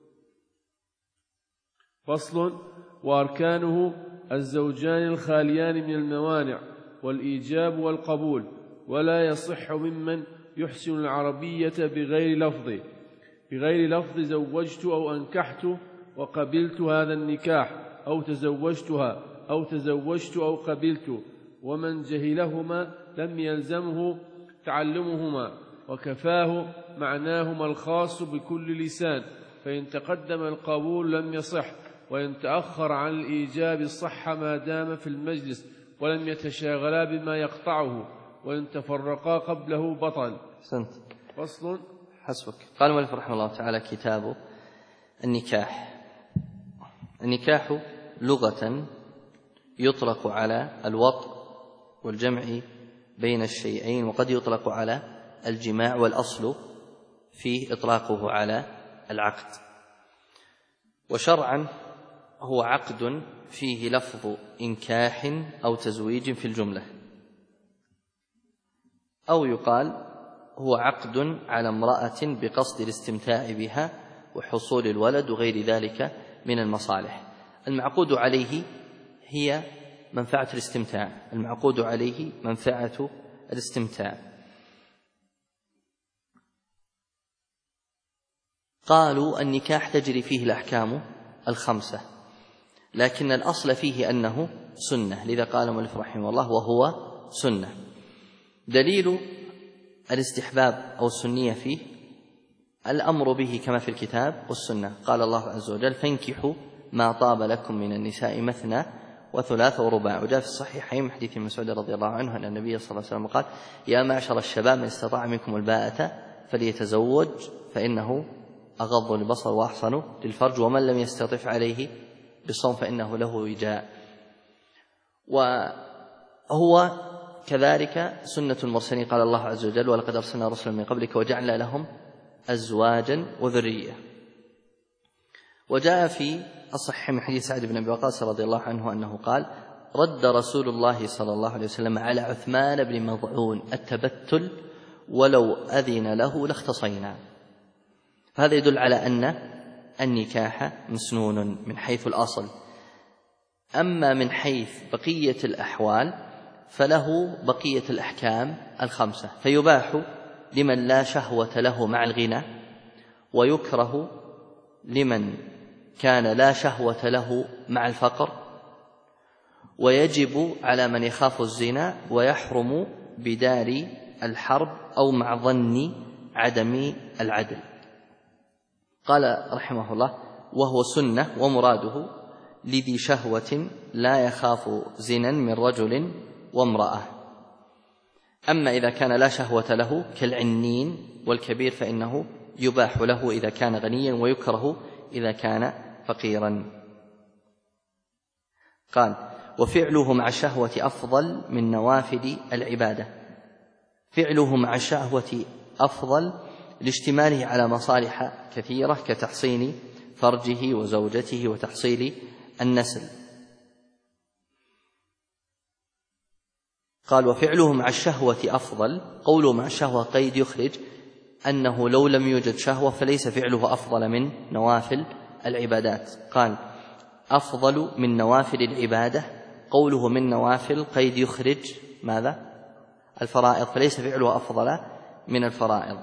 فصل. وأركانه الزوجان الخاليان من الموانع والإيجاب والقبول، ولا يصح ممن يحسن العربية بغير لفظ زوجت أو أنكحت وقبلت هذا النكاح، أو تزوجتها أو تزوجت أو قبلت، ومن جهلهما لم يلزمه تعلمهما، وكفاه معناهما الخاص بكل لسان، فإن تقدم القبول لم يصح، وإن تأخر عن الإيجاب صح ما دام في المجلس ولم يتشاغلا بما يقطعه، وإن تفرقا قبله بطل. سنت. فصل. حسبك. قال المؤلف رحمه الله تعالى: كتاب النكاح. النكاح لغة يطلق على الوطء والجمع بين الشيئين، وقد يطلق على الجماع، والأصل فيه إطلاقه على العقد. وشرعا هو عقد فيه لفظ إنكاح أو تزويج في الجملة، أو يقال هو عقد على امرأة بقصد الاستمتاع بها وحصول الولد وغير ذلك من المصالح. المعقود عليه هي منفعة الاستمتاع، المعقود عليه منفعة الاستمتاع. قالوا النكاح تجري فيه الأحكام الخمسة، لكن الأصل فيه أنه سنة، لذا قال المؤلف رحمه الله: وهو سنة. دليل الاستحباب أو السنية فيه الأمر به كما في الكتاب والسنة. قال الله عز وجل: فانكحوا ما طاب لكم من النساء مثنى وثلاث ورباع. وجاء في الصحيحين من حديث مسعود رضي الله عنه أن النبي صلى الله عليه وسلم قال: يا معشر الشباب من استطاع منكم الباءة فليتزوج فإنه أغض للبصر وأحصن للفرج، ومن لم يستطع عليه بالصوم فإنه له وجاء. وهو كذلك سنة المرسلين. قال الله عز وجل: ولقد أرسلنا رسلا من قبلك وجعلنا لهم أزواجا وذرية. وجاء في الصحيح من حديث سعد بن أبي وقاص رضي الله عنه أنه قال: رد رسول الله صلى الله عليه وسلم على عثمان بن مظعون التبتل ولو أذن له لاختصينا. فهذا يدل على أن النكاح مسنون من حيث الأصل. أما من حيث بقية الأحوال فله بقية الأحكام الخمسة، فيباح لمن لا شهوة له مع الغنى، ويكره لمن كان لا شهوة له مع الفقر، ويجب على من يخاف الزنا، ويحرم بدار الحرب أو مع ظن عدم العدل. قال رحمه الله: وهو سنة، ومراده لذي شهوة لا يخاف زنا من رجل وامرأة. أما إذا كان لا شهوة له كالعنين والكبير فإنه يباح له إذا كان غنيا، ويكره إذا كان فقيرا. قال: وفعله مع الشهوة أفضل من نوافل العبادة. فعله مع الشهوة أفضل لاشتماله على مصالح كثيرة كتحصين فرجه وزوجته وتحصيل النسل. قال: وفعله مع الشهوة أفضل. قوله مع الشهوة قيد يخرج أنه لو لم يوجد شهوة فليس فعله أفضل من نوافل العبادات. قال: أفضل من نوافل العبادة. قوله من نوافل قيد يخرج ماذا؟ الفرائض، فليس فعله أفضل من الفرائض.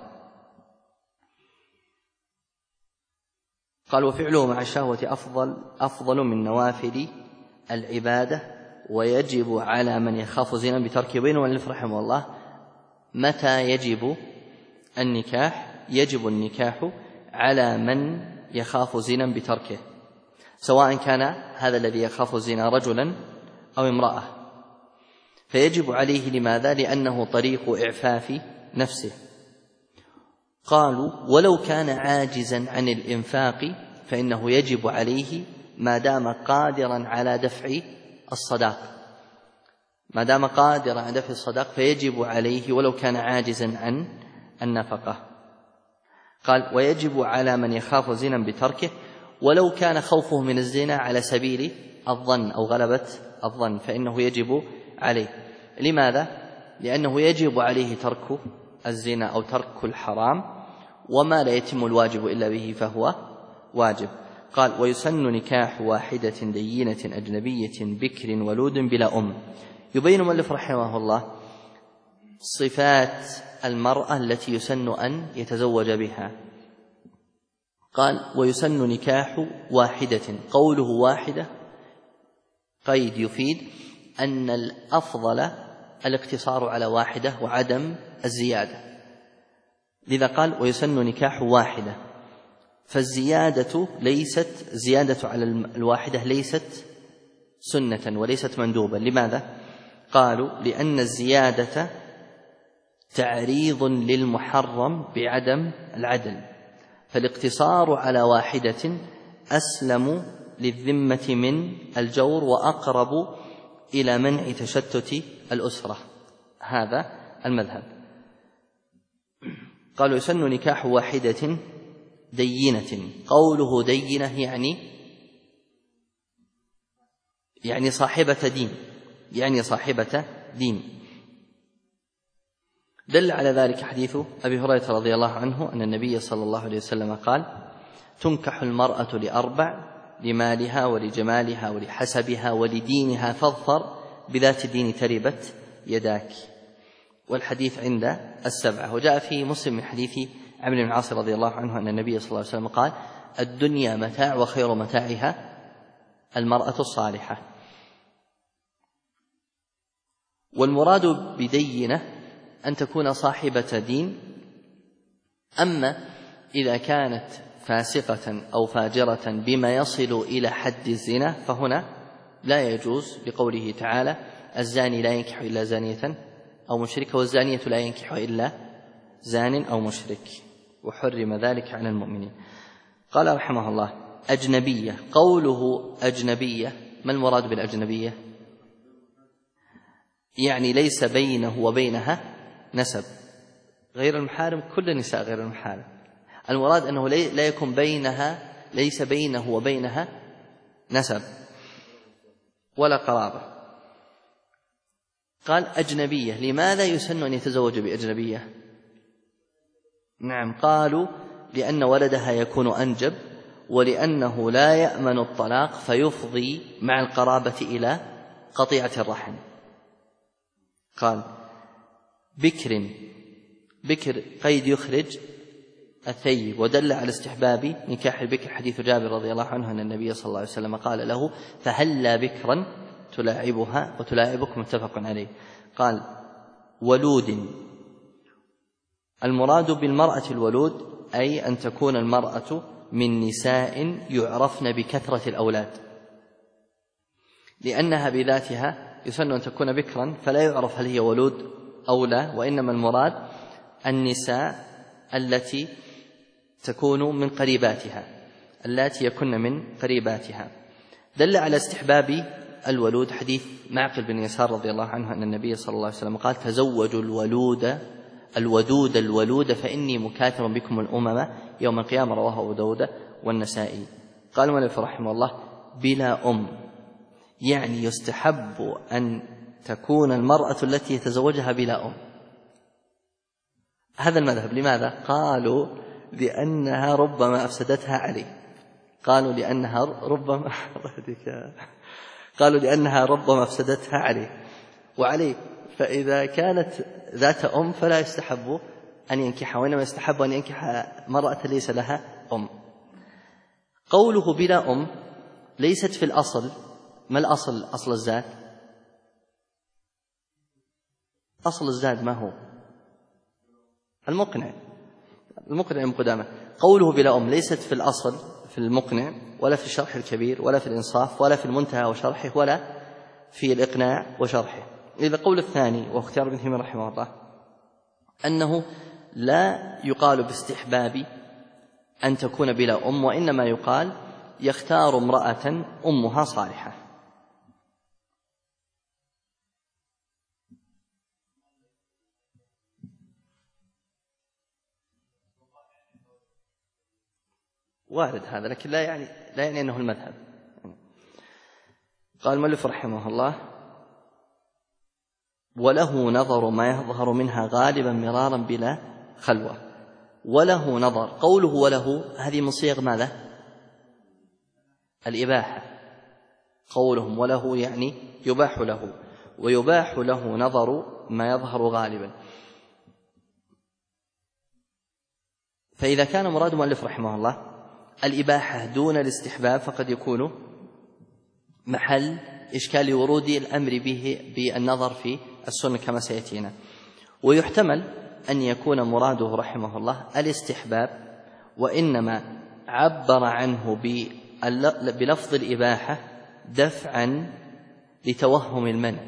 قال: وفعله مع الشهوة أفضل من نوافل العبادة، ويجب على من يخاف زنا بتركه. بينه والمؤلف رحمه الله متى يجب النكاح؟ يجب النكاح على من يخاف زنا بتركه، سواء كان هذا الذي يخاف الزنا رجلا أو امرأة، فيجب عليه. لماذا؟ لأنه طريق إعفاف نفسه. قالوا: ولو كان عاجزا عن الإنفاق فإنه يجب عليه ما دام قادرا على دفع الصداق. ما دام قادرا على دفع الصداق فيجب عليه ولو كان عاجزا عن النفقة. قال: ويجب على من يخاف زنا بتركه ولو كان خوفه من الزنا على سبيل الظن أو غلبة الظن، فإنه يجب عليه. لماذا؟ لأنه يجب عليه ترك الزنا أو ترك الحرام، وما لا يتم الواجب إلا به فهو واجب. قال: ويسن نكاح واحدة دينة أجنبية بكر ولود بلا أم. يبين المؤلف رحمه الله صفات المرأة التي يسن أن يتزوج بها. قال: ويسن نكاح واحدة. قوله واحدة قيد يفيد أن الأفضل الاقتصار على واحدة وعدم الزيادة، لذا قال: ويسن نكاح واحدة. فالزيادة ليست زيادة على الواحدة ليست سنة وليست مندوبا. لماذا؟ قالوا: لأن الزيادة تعريض للمحرم بعدم العدل، فالاقتصار على واحدة أسلم للذمة من الجور وأقرب إلى منع تشتت الأسرة. هذا المذهب. قالوا: يسن نكاح واحدة دينة. قوله دينة يعني صاحبة دين، يعني صاحبة دين. دل على ذلك حديث أبي هريرة رضي الله عنه أن النبي صلى الله عليه وسلم قال: تنكح المرأة لأربع: لمالها ولجمالها ولحسبها ولدينها، فاظفر بذات الدين تربت يداك. والحديث عند السبعة. وجاء في مسلم من حديث عمرو بن العاص رضي الله عنه أن النبي صلى الله عليه وسلم قال: الدنيا متاع وخير متاعها المرأة الصالحة. والمراد بدينة أن تكون صاحبة دين. أما إذا كانت فاسقة أو فاجرة بما يصل إلى حد الزنا فهنا لا يجوز، لقوله تعالى: الزاني لا ينكح إلا زانية أو مشركة، والزانية لا ينكح إلا زان أو مشرك، وحرم ذلك على المؤمنين. قال رحمه الله: أجنبية. قوله أجنبية، ما المراد بالأجنبية؟ يعني ليس بينه وبينها نسب. غير المحارم كل النساء غير المحارم. المراد أنه لا يكون بينها، ليس بينه وبينها نسب ولا قرابة. قال: أجنبية. لماذا يسن أن يتزوج بأجنبية؟ نعم، قالوا: لأن ولدها يكون أنجب، ولأنه لا يأمن الطلاق فيفضي مع القرابة إلى قطيعة الرحم. قال: بكر قيد يخرج الثيب. ودل على استحباب نكاح البكر حديث جابر رضي الله عنه أن النبي صلى الله عليه وسلم قال له: فهلا بكرا تلاعبها وتلاعبك، متفق عليه. قال: ولود. المراد بالمرأة الولود أي أن تكون المرأة من نساء يعرفن بكثرة الأولاد، لأنها بذاتها يسن أن تكون بكرا فلا يعرف هل هي ولود أو لا، وإنما المراد النساء التي تكون من قريباتها، التي يكن من قريباتها. دل على استحباب الولود حديث معقل بن يسار رضي الله عنه أن النبي صلى الله عليه وسلم قال: تزوجوا الودود فإني مكاثر بكم الأمم يوم القيامة. رواه أبو داود والنسائي. قال المؤلف رحمه الله: بلا أم، يعني يستحب أن تكون المرأة التي يتزوجها بلا أم. هذا المذهب. لماذا؟ قالوا: لأنها ربما أفسدتها عليه. قالوا لأنها ربما أفسدتها عليه وعليه. فإذا كانت ذات أم فلا يستحب أن ينكحها، وإنما يستحب أن ينكح مرأة ليس لها أم. قوله بلا أم ليست في الأصل. ما الأصل؟ أصل الزاد. أصل الزاد ما هو؟ المقنع المقدامة. قوله بلا أم ليست في الأصل في المقنع ولا في الشرح الكبير ولا في الإنصاف ولا في المنتهى وشرحه ولا في الإقناع وشرحه. إذا قول الثاني واختيار ابن تيمية رحمه الله أنه لا يقال باستحباب أن تكون بلا أم، وإنما يقال يختار امرأة أمها صالحة. وارد هذا، لكن لا يعني أنه المذهب. قال المؤلف رحمه الله: وله نظر ما يظهر منها غالبا مرارا بلا خلوة. وله نظر، قوله وله هذه من صيغ ماذا؟ الإباحة. قولهم وله يعني يباح له، ويباح له نظر ما يظهر غالبا. فإذا كان مراد المؤلف رحمه الله الإباحة دون الاستحباب فقد يكون محل إشكال ورود الأمر به بالنظر في السنة كما سيأتينا. ويحتمل أن يكون مراده رحمه الله الاستحباب، وإنما عبر عنه بلفظ الإباحة دفعا لتوهم المنع،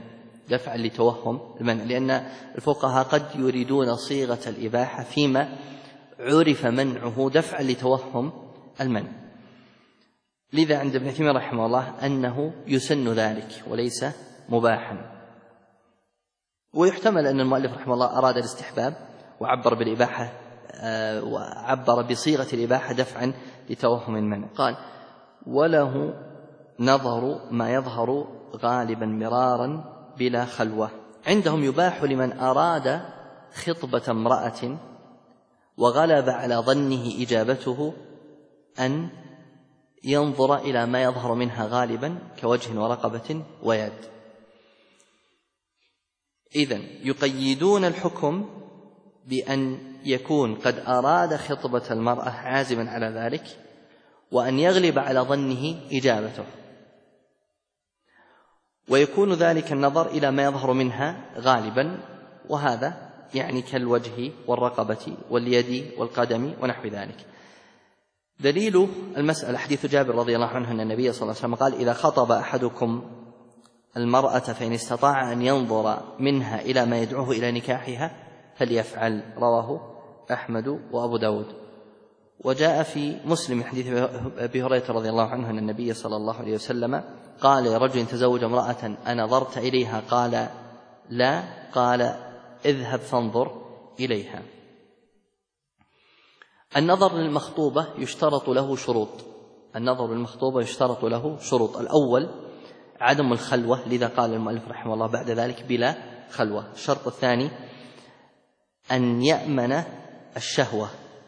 لأن الفقهاء قد يريدون صيغة الإباحة فيما عرف منعه دفعا لتوهم المنع. لذا عند ابن تيمية رحمه الله أنه يسن ذلك وليس مباحا. ويحتمل أن المؤلف رحمه الله أراد الاستحباب وعبر بالإباحة وعبر بصيغة الإباحة دفعا لتوهم المنع. قال وله نظر ما يظهر غالبا مرارا بلا خلوة. عندهم يباح لمن أراد خطبة امرأة وغلب على ظنه إجابته أن ينظر إلى ما يظهر منها غالبا كوجه ورقبة ويد. إذن يقيدون الحكم بأن يكون قد أراد خطبة المرأة عازما على ذلك، وأن يغلب على ظنه إجابته، ويكون ذلك النظر إلى ما يظهر منها غالبا، وهذا يعني كالوجه والرقبة واليد والقدم ونحو ذلك. دليل المسألة حديث جابر رضي الله عنه أن النبي صلى الله عليه وسلم قال إذا خطب أحدكم المرأة فإن استطاع أن ينظر منها إلى ما يدعوه إلى نكاحها فليفعل. رواه أحمد وأبو داود. وجاء في مسلم حديث أبي هريرة رضي الله عنه أن النبي صلى الله عليه وسلم قال لرجل تزوج امرأة أنظرت إليها؟ قال لا. قال اذهب فانظر إليها. النظر للمخطوبة يشترط له شروط. الأول عدم الخلوة، لذا قال المؤلف رحمه الله بعد ذلك بلا خلوة. الشرط الثاني أن يأمن الشهوة،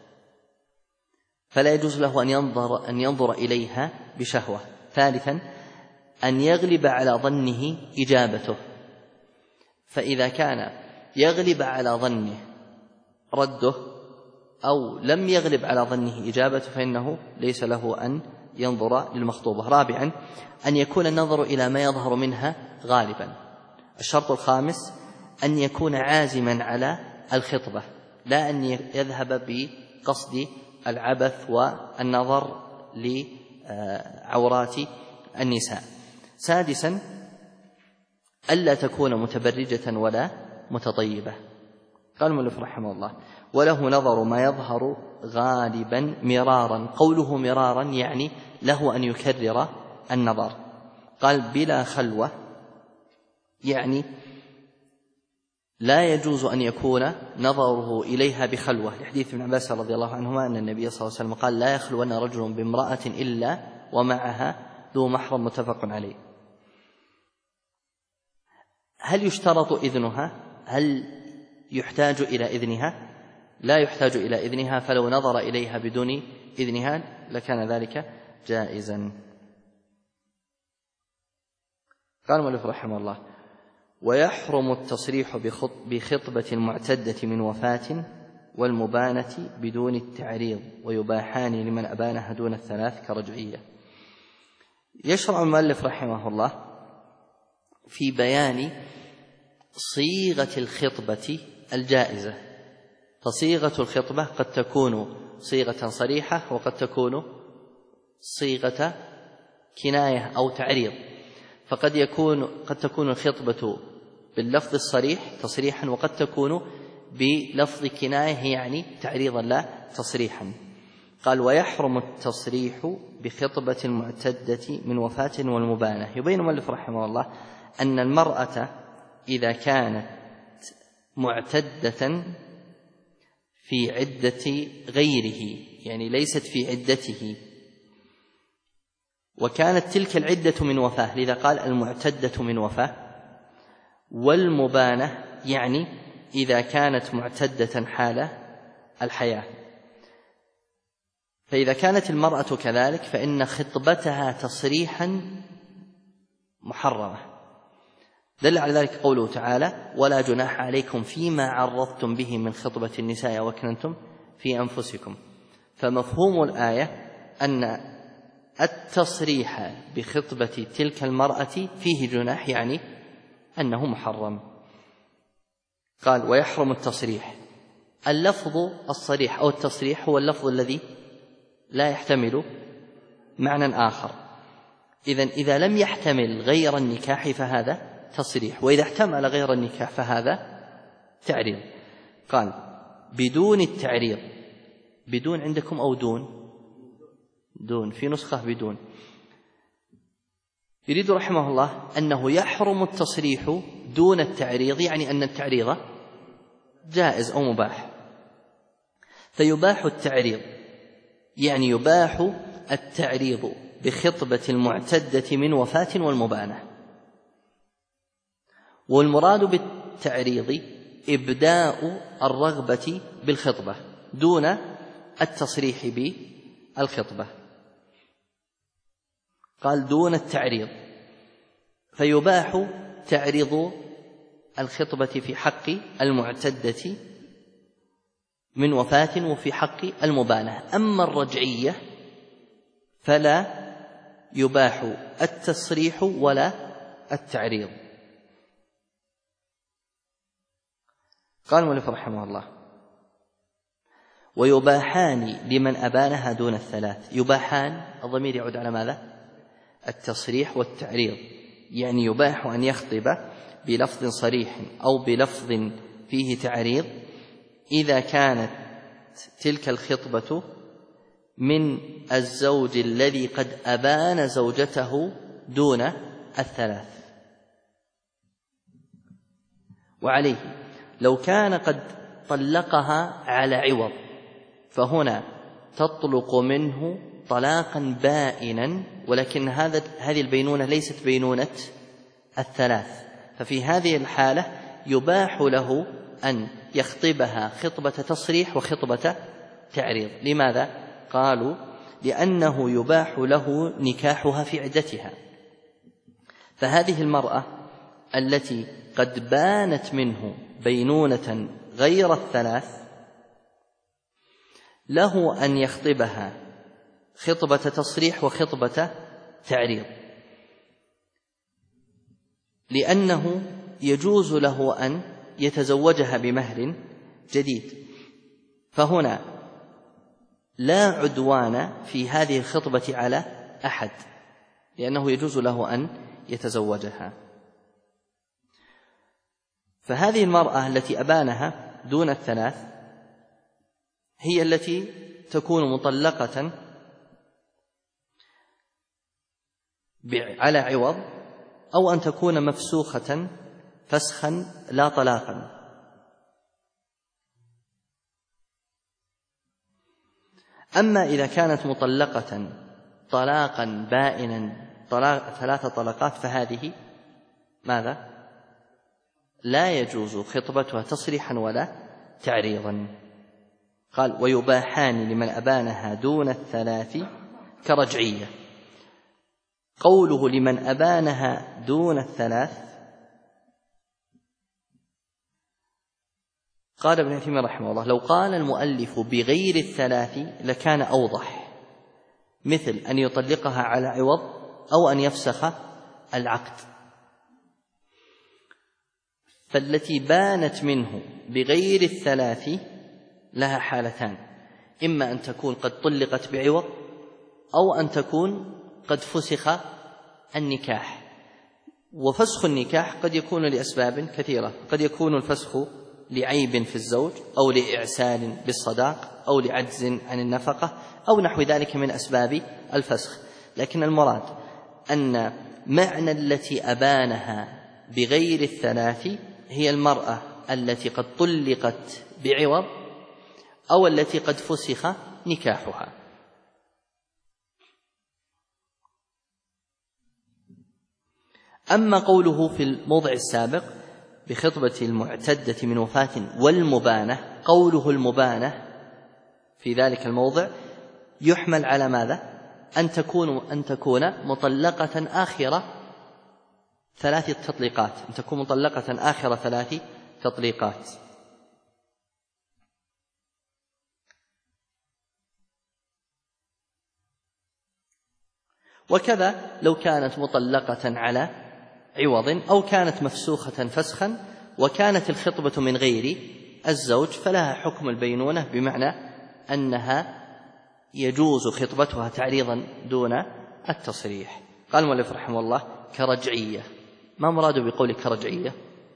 فلا يجوز له أن ينظر إليها بشهوة. ثالثا أن يغلب على ظنه إجابته، فإذا كان يغلب على ظنه رده أو لم يغلب على ظنه إجابته فإنه ليس له أن ينظر للمخطوبة. رابعا أن يكون النظر إلى ما يظهر منها غالبا. الشرط الخامس أن يكون عازما على الخطبة، لا أن يذهب بقصد العبث والنظر لعورات النساء. سادسا ألا تكون متبرجة ولا متطيبة. قال المؤلف رحمه الله وله نظر ما يظهر غالبا مرارا. قوله مرارا يعني له أن يكرر النظر. قال بلا خلوة يعني لا يجوز أن يكون نظره إليها بخلوة، لحديث ابن عباس رضي الله عنهما أن النبي صلى الله عليه وسلم قال لا يخلون رجل بامرأة إلا ومعها ذو محرم، متفق عليه. هل يشترط إذنها؟ هل يحتاج إلى إذنها؟ لا يحتاج إلى إذنها، فلو نظر إليها بدون إذنها لكان ذلك جائزا. قال المؤلف رحمه الله ويحرم التصريح بخطبة المعتدة من وفاة والمبانة بدون التعريض، ويباحان لمن أبانها دون الثلاث كرجعية. يشرع المؤلف رحمه الله في بيان صيغة الخطبة الجائزة. فصيغة الخطبة قد تكون صيغة صريحة وقد تكون صيغة كناية أو تعريض. فقد تكون الخطبة باللفظ الصريح تصريحا، وقد تكون بلفظ كناية يعني تعريضا لا تصريحا. قال ويحرم التصريح بخطبة المعتدة من وفاة والمبانة. يبين المؤلف رحمه الله أن المرأة إذا كانت معتدة في عدة غيره، يعني ليست في عدته، وكانت تلك العدة من وفاة، لذا قال المعتدة من وفاة، والمبانة يعني إذا كانت معتدة حال الحياة. فإذا كانت المرأة كذلك فإن خطبتها تصريحا محرمة. دل على ذلك قوله تعالى: ولا جناح عليكم فيما عرضتم به من خطبة النساء وأكننتم في أنفسكم. فمفهوم الآية أن التصريح بخطبة تلك المرأة فيه جناح، يعني أنه محرم. قال: ويحرم التصريح. اللفظ الصريح أو التصريح هو اللفظ الذي لا يحتمل معنى آخر. إذا لم يحتمل غير النكاح فهذا تصريح، وإذا احتمل غير النكاح فهذا تعريض. قال: بدون التعريض. بدون عندكم أو دون؟ دون، في نسخة بدون. يريد رحمه الله أنه يحرم التصريح دون التعريض، يعني أن التعريض جائز أو مباح. فيباح التعريض، يعني يباح التعريض بخطبة المعتدة من وفاة والمبانة. والمراد بالتعريض إبداء الرغبة بالخطبة دون التصريح بالخطبة. قال: دون التعريض. فيباح تعريض الخطبة في حق المعتدة من وفاة وفي حق المبانة. أما الرجعية فلا يباح التصريح ولا التعريض. قال المؤلف رحمه الله: ويباحان لمن أبانها دون الثلاث. يباحان الضمير يعود على ماذا؟ التصريح والتعريض، يعني يباح أن يخطب بلفظ صريح أو بلفظ فيه تعريض إذا كانت تلك الخطبة من الزوج الذي قد أبان زوجته دون الثلاث. وعليه لو كان قد طلقها على عوض فهنا تطلق منه طلاقا بائنا، ولكن هذه البينونة ليست بينونة الثلاث. ففي هذه الحالة يباح له أن يخطبها خطبة تصريح وخطبة تعريض. لماذا؟ قالوا: لأنه يباح له نكاحها في عدتها. فهذه المرأة التي قد بانت منه بينونة غير الثلاث له أن يخطبها خطبة تصريح وخطبة تعريض، لأنه يجوز له أن يتزوجها بمهر جديد. فهنا لا عدوان في هذه الخطبة على أحد، لأنه يجوز له أن يتزوجها. فهذه المرأة التي أبانها دون الثلاث هي التي تكون مطلقة على عوض، أو أن تكون مفسوخة فسخا لا طلاقا. أما إذا كانت مطلقة طلاقا بائنا 3 طلقات فهذه ماذا؟ لا يجوز خطبتها تصريحا ولا تعريضا. قال: ويباحان لمن أبانها دون الثلاث كرجعية. قوله لمن أبانها دون الثلاث، قال ابن تيمية رحمه الله: لو قال المؤلف بغير الثلاث لكان أوضح، مثل أن يطلقها على عوض أو أن يفسخ العقد. فالتي بانت منه بغير الثلاث لها حالتان: إما أن تكون قد طلقت بعوض، أو أن تكون قد فسخ النكاح. وفسخ النكاح قد يكون لأسباب كثيرة، قد يكون الفسخ لعيب في الزوج، أو لإعسال بالصداق، أو لعجز عن النفقة، أو نحو ذلك من أسباب الفسخ. لكن المراد أن معنى التي أبانها بغير الثلاث هي المرأة التي قد طلقت بعوض أو التي قد فسخ نكاحها. أما قوله في الموضع السابق: بخطبة المعتدة من وفاة والمبانة، قوله المبانة في ذلك الموضع يحمل على ماذا؟ أن تكون مطلقة آخر 3 تطليقات، أن تكون مطلقة آخر 3 تطليقات. وكذا لو كانت مطلقة على عوض أو كانت مفسوخة فسخا وكانت الخطبة من غير الزوج فلها حكم البينونة، بمعنى أنها يجوز خطبتها تعريضا دون التصريح. قال المؤلف رحمه الله كرجعية. ما مراده بقول كرجعية؟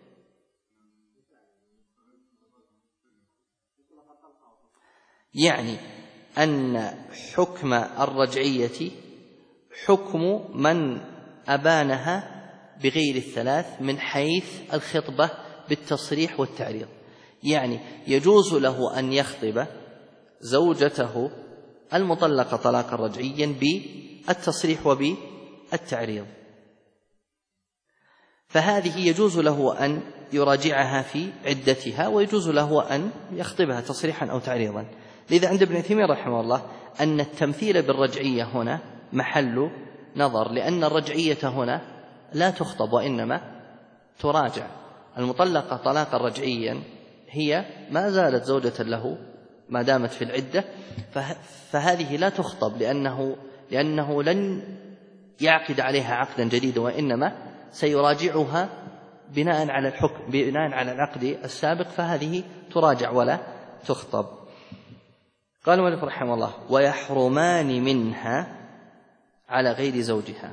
يعني أن حكم الرجعية حكم من أبانها بغير الثلاث من حيث الخطبة بالتصريح والتعريض، يعني يجوز له أن يخطب زوجته المطلقة طلاقا رجعيا بالتصريح وبالتعريض، فهذه يجوز له أن يراجعها في عدتها ويجوز له أن يخطبها تصريحا أو تعريضا. لذا عند ابن عثيمين رحمه الله أن التمثيل بالرجعية هنا محل نظر، لأن الرجعية هنا لا تخطب وإنما تراجع. المطلقة طلاقا رجعيا هي ما زالت زوجة له ما دامت في العدة، فهذه لا تخطب لأنه لن يعقد عليها عقدا جديدا، وإنما سيراجعها بناء على الحكم بناء على العقد السابق، فهذه تراجع ولا تخطب. قال المؤلف رحمه الله ويحرمان منها على غير زوجها.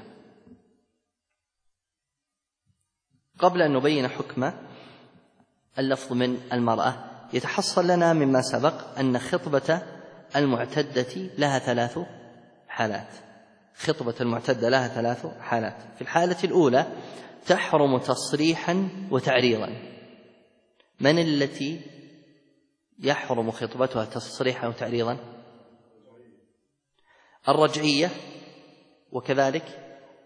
قبل أن نبين حكم اللفظ من المرأة يتحصل لنا مما سبق أن خطبة المعتدة لها 3 حالات. خطبة المعتدة لها 3 حالات. في الحالة الأولى تحرم تصريحا وتعريضا. من التي يحرم خطبتها تصريحا وتعريضا؟ الرجعية، وكذلك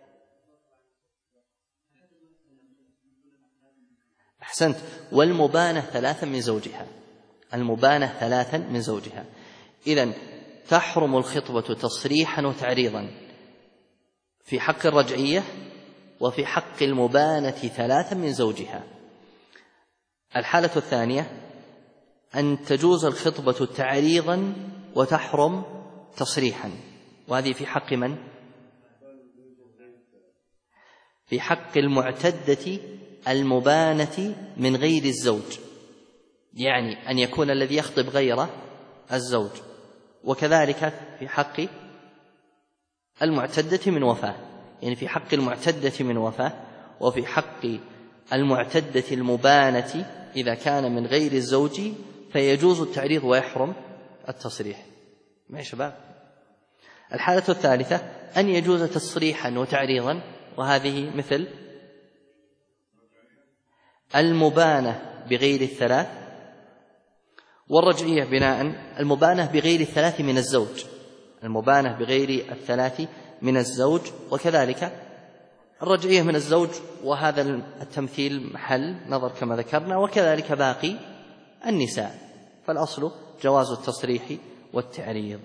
أحسنت، والمبانة 3 من زوجها. المبانة 3 من زوجها. إذن تحرم الخطبة تصريحا وتعريضا في حق الرجعية وفي حق المبانة 3 من زوجها. الحالة الثانية أن تجوز الخطبة تعريضا وتحرم تصريحا، وهذه في حق من؟ في حق المعتدة المبانة من غير الزوج، يعني أن يكون الذي يخطب غير الزوج. وكذلك في حق المعتدة من وفاة، يعني في حق المعتدة من وفاة وفي حق المعتدة المبانة إذا كان من غير الزوج فيجوز التعريض ويحرم التصريح. يا شباب، الحالة الثالثة أن يجوز تصريحا وتعريضا، وهذه مثل المبانة بغير الثلاث والرجعية بناء المبانة بغير الثلاث من الزوج، المبانة بغير الثلاث من الزوج، وكذلك الرجعية من الزوج، وهذا التمثيل محل نظر كما ذكرنا، وكذلك باقي النساء، فالأصل جواز التصريح والتعريض.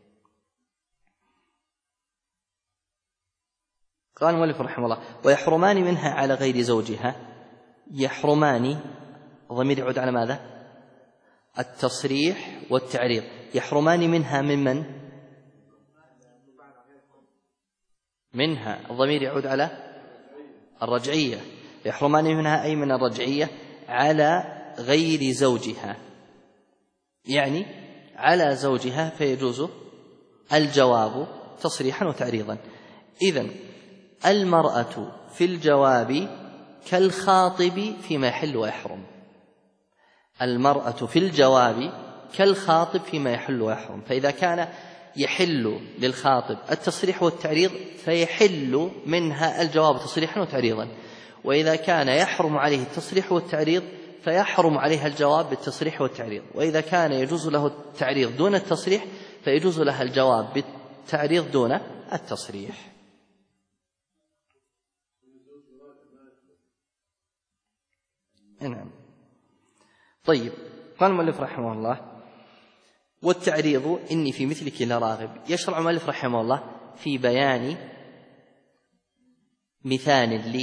قال المؤلف رحمه الله ويحرمان منها على غير زوجها. يحرمان ضمير يعود على ماذا؟ التصريح والتعريض. يحرمان منها ممن؟ منها الضمير يعود على الرجعية. يحرمان منها أي من الرجعية على غير زوجها، يعني على زوجها فيجوز الجواب تصريحا وتعريضا. إذن المرأة في الجواب كالخاطب فيما يحل ويحرم. المرأة في الجواب كالخاطب فيما يحل ويحرم، فإذا كان يحل للخاطب التصريح والتعريض فيحل منها الجواب تصريحا وتعريضا، وإذا كان يحرم عليه التصريح والتعريض فيحرم عليها الجواب بالتصريح والتعريض، وإذا كان يجوز له التعريض دون التصريح فيجوز لها الجواب بالتعريض دون التصريح. نعم. طيب، قال المؤلف رحمه الله: والتعريض إني في مثلك لراغب. يشرع المؤلف رحمه الله في بيان مثال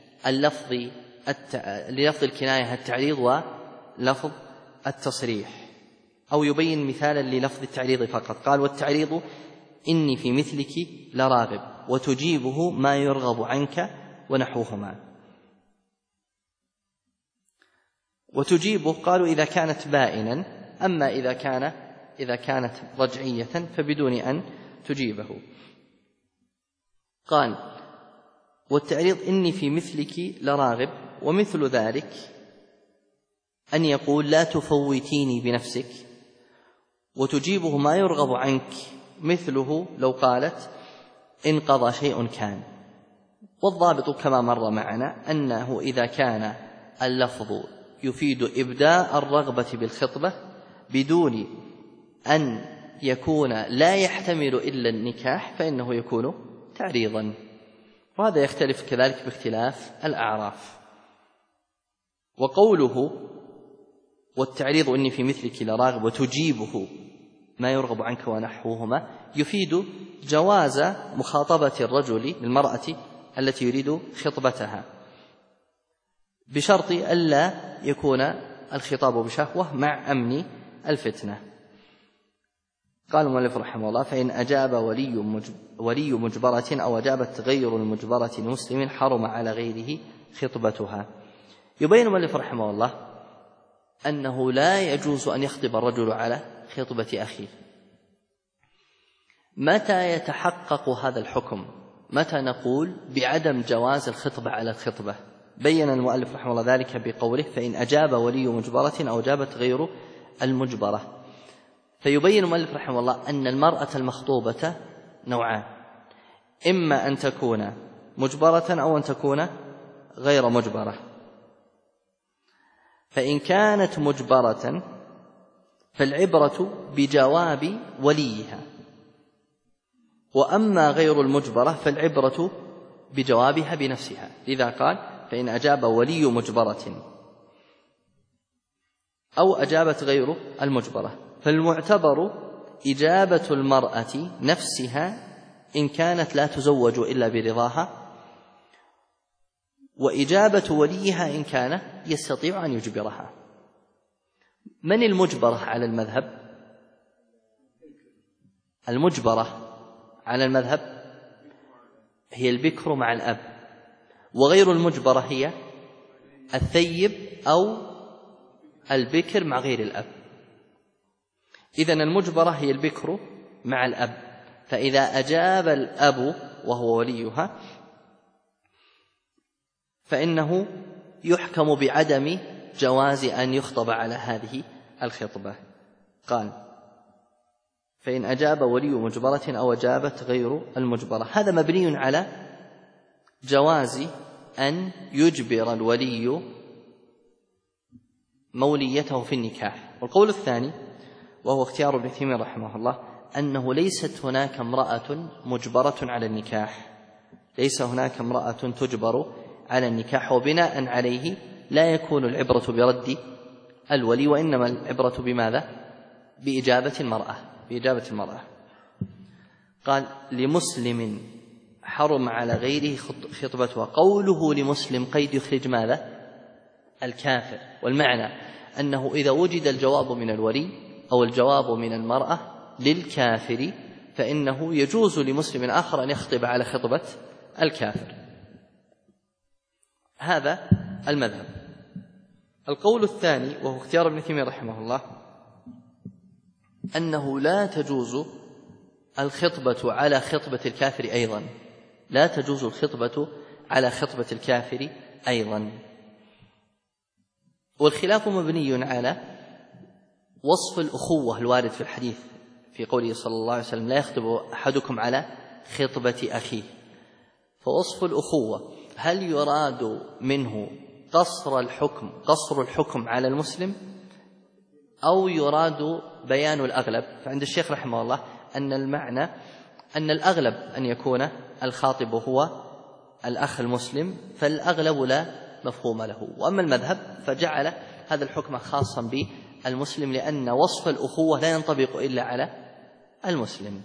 للفظ الكناية التعريض ولفظ التصريح، أو يبين مثالا للفظ التعريض فقط. قال: والتعريض إني في مثلك لراغب وتجيبه ما يرغب عنك ونحوهما. وتجيبه قالوا إذا كانت بائنا، أما إذا كانت رجعية فبدون أن تجيبه. قال: والتعريض إني في مثلك لراغب، ومثل ذلك أن يقول لا تفوتيني بنفسك، وتجيبه ما يرغب عنك، مثله لو قالت إن قضى شيء كان. والضابط كما مر معنا أنه إذا كان اللفظ يفيد إبداء الرغبة بالخطبة بدون أن يكون لا يحتمل إلا النكاح فإنه يكون تعريضا، وهذا يختلف كذلك باختلاف الأعراف. وقوله والتعريض إني في مثلك لراغب وتجيبه ما يرغب عنك ونحوهما يفيد جواز مخاطبة الرجل للمرأة التي يريد خطبتها، بشرط ألا يكون الخطاب بشهوة مع أمن الفتنة. قال المؤلف رحمه الله: فإن أجاب ولي مجبرة أو أجابت غير المجبرة لمسلم حرم على غيره خطبتها. يبين المؤلف رحمه الله أنه لا يجوز أن يخطب الرجل على خطبة أخيه. متى يتحقق هذا الحكم؟ متى نقول بعدم جواز الخطبة على الخطبة؟ بين المؤلف رحمه الله ذلك بقوله: فإن أجاب ولي مجبرة أو أجابت غير المجبرة. فيبين المؤلف رحمه الله أن المرأة المخطوبة نوعان: إما أن تكون مجبرة أو أن تكون غير مجبرة. فإن كانت مجبرة فالعبرة بجواب وليها، وأما غير المجبرة فالعبرة بجوابها بنفسها. لذا قال: فإن أجاب ولي مجبرة أو أجابت غير المجبرة. فالمعتبر إجابة المرأة نفسها إن كانت لا تزوج إلا برضاها، وإجابة وليها إن كان يستطيع أن يجبرها. من المجبرة على المذهب؟ المجبرة على المذهب هي البكر مع الأب، وغير المجبرة هي الثيب أو البكر مع غير الأب. إذن المجبرة هي البكر مع الأب، فإذا أجاب الأب وهو وليها فإنه يحكم بعدم جواز أن يخطب على هذه الخطبة. قال: فإن أجاب ولي مجبرة أو أجابت غير المجبرة. هذا مبني على جواز أن يجبر الولي موليته في النكاح. والقول الثاني وهو اختيار ابن تيمية رحمه الله أنه ليست هناك امرأة مجبرة على النكاح، ليس هناك امرأة تجبر على النكاح، وبناء عليه لا يكون العبرة برد الولي، وإنما العبرة بماذا؟ بإجابة المرأة. قال: لمسلم حرم على غيره خطبتها. قوله لمسلم قيد يخرج ماذا؟ الكافر. والمعنى أنه إذا وجد الجواب من الولي أو الجواب من المرأة للكافر فإنه يجوز لمسلم آخر أن يخطب على خطبة الكافر. هذا المذهب. القول الثاني وهو اختيار ابن تيمية رحمه الله أنه لا تجوز الخطبة على خطبة الكافر أيضا، لا تجوز الخطبة على خطبة الكافر أيضا. والخلاف مبني على وصف الأخوة الوارد في الحديث في قوله صلى الله عليه وسلم: لا يخطب أحدكم على خطبة أخيه. فوصف الأخوة هل يراد منه قصر الحكم على المسلم أو يراد بيان الأغلب؟ فعند الشيخ رحمه الله أن المعنى أن الأغلب أن يكون الخاطب هو الأخ المسلم، فالأغلب لا مفهوم له. وأما المذهب فجعل هذا الحكم خاصا بالمسلم، لأن وصف الأخوة لا ينطبق إلا على المسلم.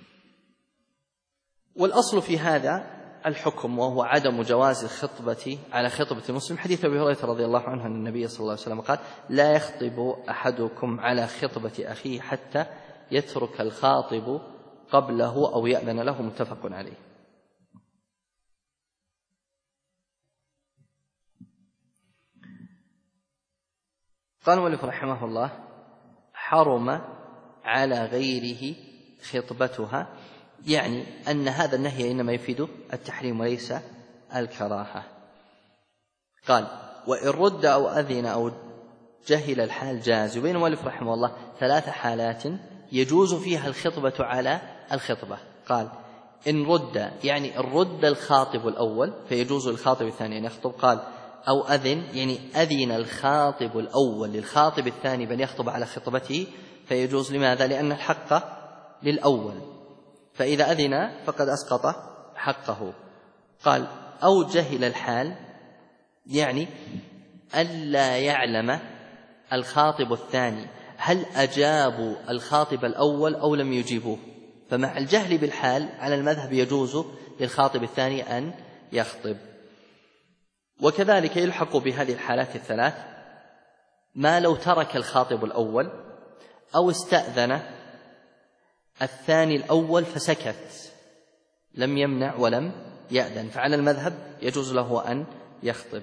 والأصل في هذا الحكم وهو عدم جواز الخطبة على خطبة المسلم حديث أبي هريرة رضي الله عنه أن النبي صلى الله عليه وسلم قال: لا يخطب أحدكم على خطبة أخيه حتى يترك الخاطب قبله أو يأذن له، متفق عليه. قال المؤلف رحمه الله: حرم على غيره خطبتها، يعني أن هذا النهي إنما يفيد التحريم وليس الكراهة. قال: وإن رد أو أذن أو جهل الحال جاز. يبين المؤلف رحمه الله 3 حالات يجوز فيها الخطبة على الخطبة. قال: إن رد، يعني إن رد الخاطب الأول فيجوز للخاطب الثاني أن يخطب. قال: أو أذن، يعني أذن الخاطب الأول للخاطب الثاني بأن يخطب على خطبته فيجوز. لماذا؟ لأن الحق للأول، فإذا أذن فقد أسقط حقه. قال: أو جهل الحال، يعني ألا يعلم الخاطب الثاني هل أجابوا الخاطب الأول أو لم يجيبوه، فمع الجهل بالحال على المذهب يجوز للخاطب الثاني أن يخطب. وكذلك يلحق بهذه الحالات الثلاث ما لو ترك الخاطب الأول أو استأذن الثاني الأول فسكت، لم يمنع ولم يأذن، فعلى المذهب يجوز له أن يخطب.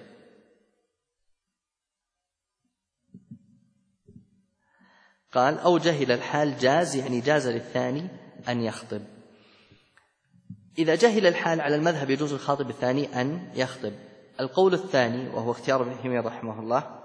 قال: أو جهل الحال جاز، يعني جاز للثاني أن يخطب. إذا جهل الحال على المذهب يجوز الخاطب الثاني أن يخطب. القول الثاني وهو اختيار ابن تيمية رحمه الله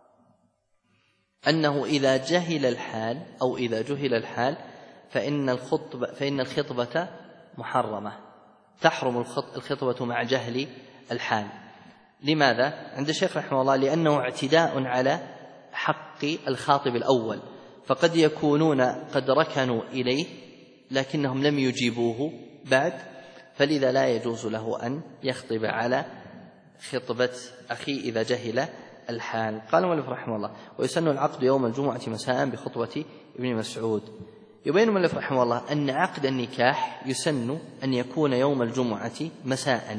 أنه إذا جهل الحال أو إذا جهل الحال فإن الخطبة محرمة، تحرم الخطبة مع جهل الحال. لماذا؟ عند الشيخ رحمه الله لأنه اعتداء على حق الخاطب الأول، فقد يكونون قد ركنوا إليه لكنهم لم يجيبوه بعد، فلذا لا يجوز له أن يخطب على خطبة أخيه إذا جهل الحال. قال المؤلف رحمه الله: ويسن العقد يوم الجمعة مساء بخطبة ابن مسعود. يبين المؤلف رحمه الله أن عقد النكاح يسن أن يكون يوم الجمعة مساء،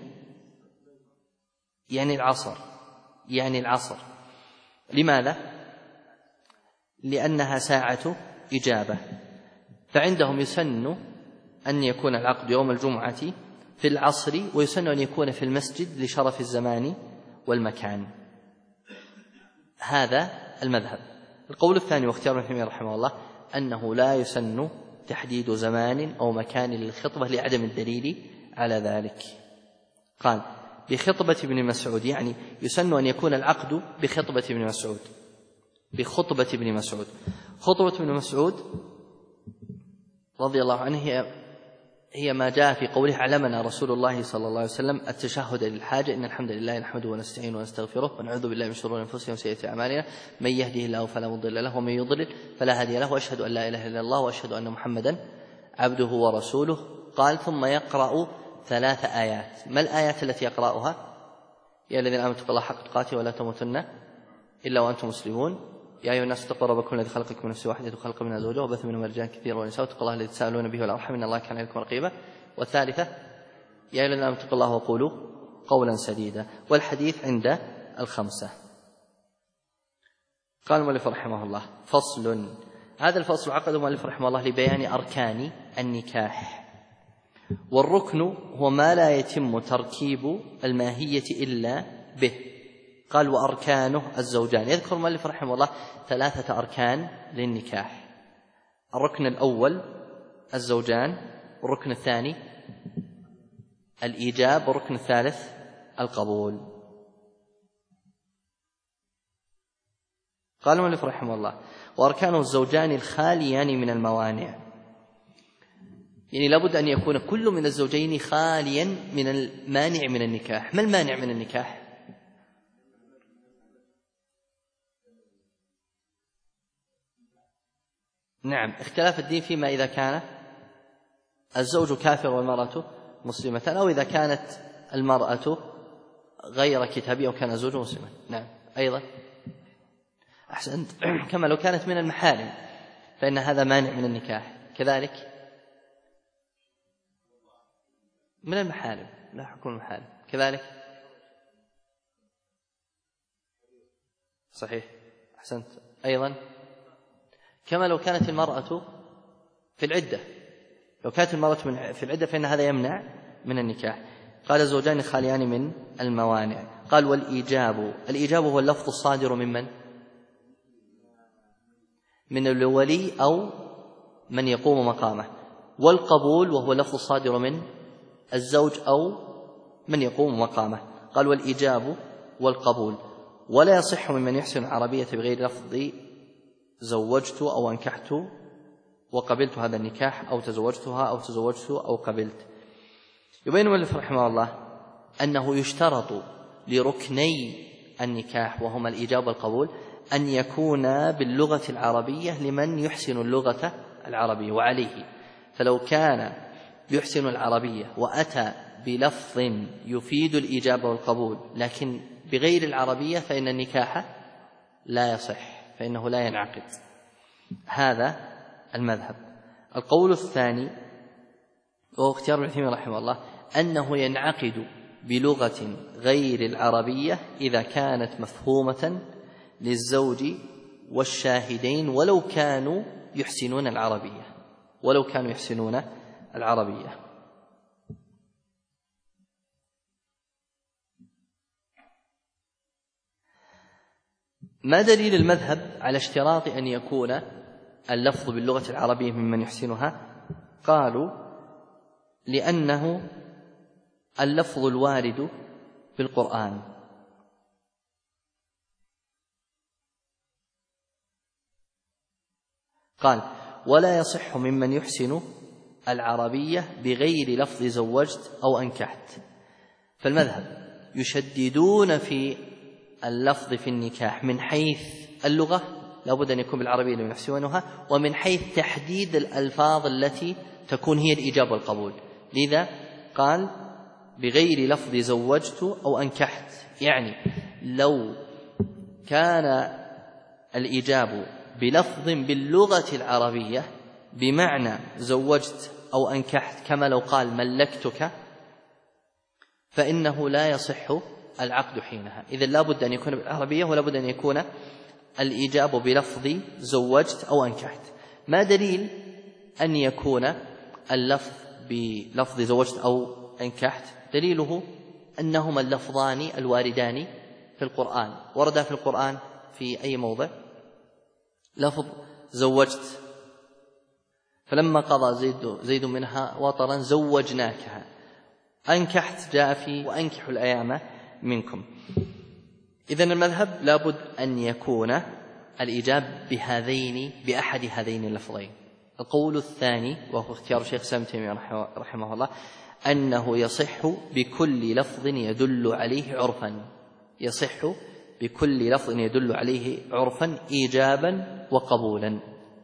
يعني العصر. لماذا؟ لأنها ساعة إجابة، فعندهم يسن أن يكون العقد يوم الجمعة في العصر، ويسن أن يكون في المسجد لشرف الزمان والمكان. هذا المذهب. القول الثاني واختيار ابن تيمية رحمه الله أنه لا يسن تحديد زمان أو مكان للخطبة لعدم الدليل على ذلك. قال: بخطبة ابن مسعود، يعني يسن أن يكون العقد بخطبة ابن مسعود. خطبة ابن مسعود رضي الله عنه هي ما جاء في قوله: علمنا رسول الله صلى الله عليه وسلم التشهد للحاجة، إن الحمد لله نحمده ونستعينه ونستغفره ونعوذ بالله من شرور أنفسنا وسيئات أعمالنا، من يهده الله فلا مضل له ومن يضلل فلا هادي له، وأشهد أن لا إله إلا الله وأشهد أن محمدا عبده ورسوله. قال: ثم يقرأ 3 آيات. ما الآيات التي يقرأها؟ يا الذين آمنوا اتقوا الله حق تقاته ولا تموتن إلا وأنتم مسلمون، يا أيها الناس اتقوا ربكم الذي خلقكم من نفس واحدة وخلق منها زوجها وبث منهما رجالا كثيرا ونساء، واتقوا الله الذي تساءلون به والأرحام إن الله كان عليكم رقيبا. والثالثة: يا أيها الذين آمنوا اتقوا الله وقولوا قولا سديدا. والحديث عند 5. قال المؤلف رحمه الله: فصل. هذا الفصل عقده المؤلف رحمه الله لبيان أركان النكاح. والركن هو ما لا يتم تركيب الماهية إلا به. قال: وأركانه الزوجان. يذكر المؤلف رحمه الله 3 أركان للنكاح: الركن الأول الزوجان، والركن الثاني الإيجاب، والركن الثالث القبول. قال المؤلف رحمه الله: وأركانه الزوجان الخاليان من الموانع، يعني لابد أن يكون كل من الزوجين خاليا من المانع من النكاح. ما المانع من النكاح؟ نعم، اختلاف الدين فيما إذا كان الزوج كافر والمرأة مسلمة، أو إذا كانت المرأة غير كتابي أو كان زوجه مسلما. نعم. أيضا أحسنت. كما لو كانت من المحارم فإن هذا مانع من النكاح. كذلك من المحارم لا حكم المحارم. كذلك صحيح. أحسنت. أيضا كما لو كانت المرأة في العدة، لو كانت المرأة في العدة فإن هذا يمنع من النكاح. قال الزوجان خاليان من الموانع. قال الإيجاب هو اللفظ الصادر من الولي أو من يقوم مقامه، والقبول وهو اللفظ الصادر من الزوج أو من يقوم مقامه. قال والإيجاب والقبول، ولا يصح ممن يحسن العربية بغير لفظ زوجت أو أنكحت وقبلت هذا النكاح أو تزوجتها أو تزوجت أو قبلت. يبين المؤلف رحمه الله أنه يشترط لركني النكاح وهما الإيجاب والقبول أن يكون باللغة العربية لمن يحسن اللغة العربية وعليه. فلو كان يحسن العربية وأتى بلفظ يفيد الإيجاب والقبول لكن بغير العربية فإن النكاح لا يصح، فإنه لا ينعقد. هذا المذهب. القول الثاني وهو اختيار ابن تيمية رحمه الله أنه ينعقد بلغة غير العربية إذا كانت مفهومة للزوج والشاهدين ولو كانوا يحسنون العربية. ما دليل المذهب على اشتراط أن يكون اللفظ باللغة العربية ممن يحسنها؟ قالوا لأنه اللفظ الوارد في القرآن قال ولا يصح ممن يحسن العربية بغير لفظ زوجت أو أنكحت. فالمذهب يشددون في اللفظ في النكاح من حيث اللغة لا بد أن يكون بالعربية لمن يحسنها، ومن حيث تحديد الألفاظ التي تكون هي الإيجاب والقبول. لذا قال بغير لفظ زوجت أو أنكحت، يعني لو كان الإيجاب بلفظ باللغة العربية بمعنى زوجت أو أنكحت كما لو قال ملكتك فإنه لا يصح العقد حينها. إذن لا بد أن يكون بالعربية ولا بد أن يكون الإيجاب بلفظ زوجت أو أنكحت. ما دليل أن يكون اللفظ بلفظ زوجت أو أنكحت؟ دليله أنهما اللفظان الواردان في القرآن. ورد في القرآن في أي موضع لفظ زوجت، فلما قضى زيد منها وطرا زوجناكها. أنكحت جاء في وأنكحوا الأيام منكم. إذن المذهب لابد أن يكون الإيجاب بأحد هذين اللفظين. القول الثاني وهو اختيار شيخ الإسلام ابن تيمية رحمه الله أنه يصح بكل لفظ يدل عليه عرفا، يصح بكل لفظ يدل عليه عرفا إيجابا وقبولا.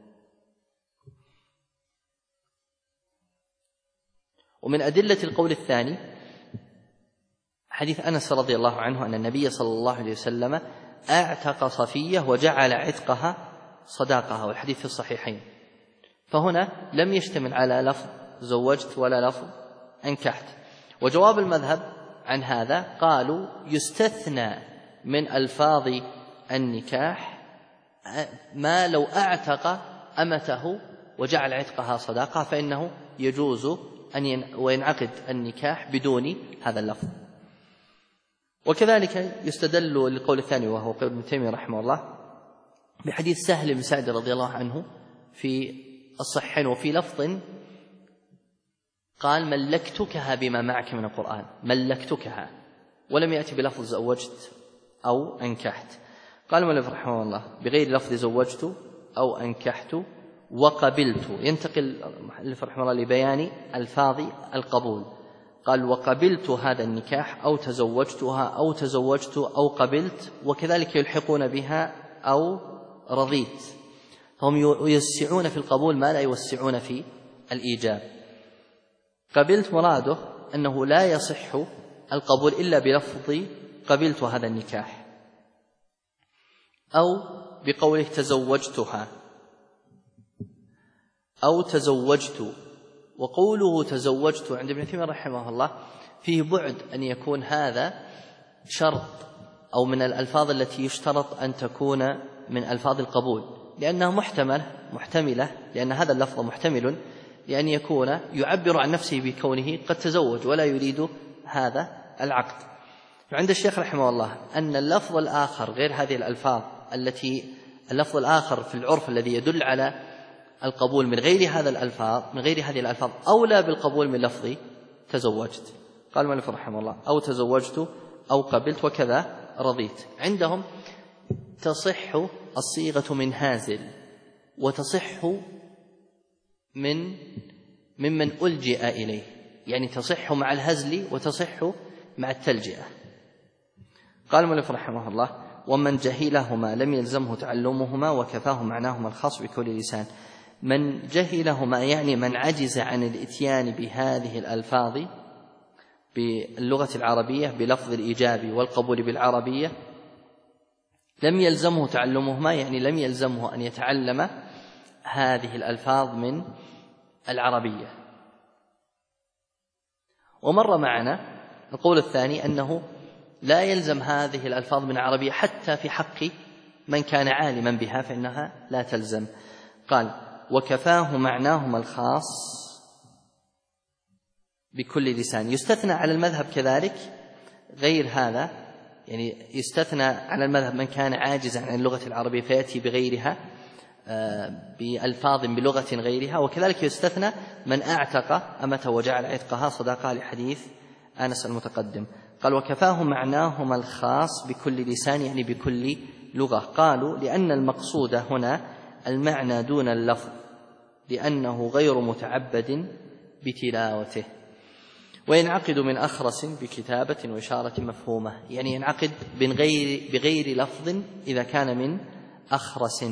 ومن أدلة القول الثاني حديث أنس رضي الله عنه أن النبي صلى الله عليه وسلم أعتق صفية وجعل عتقها صداقها، والحديث في الصحيحين. فهنا لم يشتمل على لفظ زوجت ولا لفظ أنكحت. وجواب المذهب عن هذا قالوا يستثنى من ألفاظ النكاح ما لو أعتق أمته وجعل عتقها صداقة فإنه يجوز وينعقد النكاح بدون هذا اللفظ. وكذلك يستدل للقول الثاني وهو قول ابن تيمية رحمه الله بحديث سهل بن سعد رضي الله عنه في الصحيحين، وفي لفظ قال ملكتكها بما معك من القرآن، ملكتكها، ولم يأتي بلفظ زوجت أو أنكحت. قال المؤلف رحمه الله بغير لفظ زوجت أو أنكحت وقبلت. ينتقل المؤلف رحمه الله لبيان ألفاظ القبول. قال وقبلت هذا النكاح أو تزوجتها أو تزوجت أو قبلت، وكذلك يلحقون بها أو رضيت. هم يوسعون في القبول ما لا يوسعون في الإيجاب. قبلت مراده أنه لا يصح القبول إلا بلفظ قبلت هذا النكاح، أو بقوله تزوجتها أو تزوجت. وقوله تزوجت عند ابن تيمية رحمه الله فيه بعد أن يكون هذا شرط أو من الألفاظ التي يشترط أن تكون من ألفاظ القبول، لأنها محتملة، لأن هذا اللفظ محتمل لأن يكون يعبر عن نفسه بكونه قد تزوج ولا يريد هذا العقد. فعند الشيخ رحمه الله أن اللفظ الآخر غير هذه الألفاظ اللفظ الآخر في العرف الذي يدل على القبول من غير هذه الألفاظ أولى بالقبول من لفظ تزوجت. قال المؤلف رحمه الله أو تزوجت أو قبلت وكذا رضيت. عندهم تصح الصيغة من هازل وتصح ممن ألجئ إليه، يعني تصح مع الهزل وتصح مع التلجئة. قال المؤلف رحمه الله ومن جهلهما لم يلزمه تعلمهما وكفاه معناهما الخاص بكل لسان. من جهلهما يعني من عجز عن الإتيان بهذه الألفاظ باللغة العربية بلفظ الإيجاب والقبول بالعربية، لم يلزمه تعلمهما يعني لم يلزمه أن يتعلم هذه الألفاظ من العربية. ومر معنا القول الثاني أنه لا يلزم هذه الألفاظ من العربية حتى في حق من كان عالما بها فإنها لا تلزم. قال وكفاه معناهما الخاص بكل لسان. يستثنى على المذهب كذلك غير هذا، يعني يستثنى على المذهب من كان عاجزا عن اللغة العربية فيأتي بغيرها بألفاظ بلغة غيرها، وكذلك يستثنى من أعتق أمته وجعل عتقها صداقة لحديث أنس المتقدم. قال وكفاه معناهما الخاص بكل لسان يعني بكل لغة. قالوا لأن المقصود هنا المعنى دون اللفظ لأنه غير متعبد بتلاوته. وينعقد من أخرس بكتابة وإشارة مفهومة، يعني ينعقد بغير لفظ إذا كان من أخرس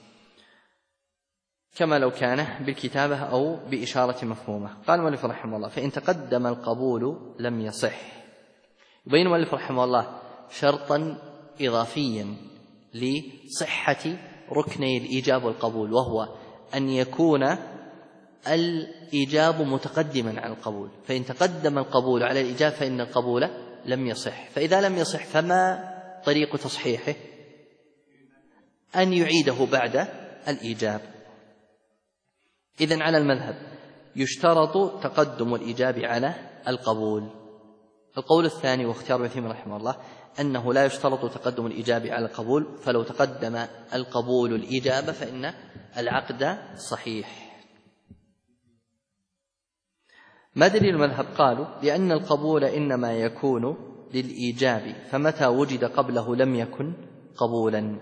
كما لو كان بالكتابة أو بإشارة مفهومة. قال المؤلف رحمه الله فإن تقدم القبول لم يصح. يبين المؤلف رحمه الله شرطا إضافيا لصحة ركني الإيجاب والقبول، وهو أن يكون الإيجاب متقدما على القبول. فإن تقدم القبول على الإيجاب فإن القبول لم يصح. فإذا لم يصح فما طريق تصحيحه؟ أن يعيده بعد الإيجاب. إذن على المذهب يشترط تقدم الإيجاب على القبول. القول الثاني واختيار ابن تيمية رحمه الله أنه لا يشترط تقدم الإيجاب على القبول، فلو تقدم القبول الإجابة فإن العقد صحيح. ما دليل المذهب؟ قالوا لأن القبول إنما يكون للإيجاب، فمتى وجد قبله لم يكن قبولا.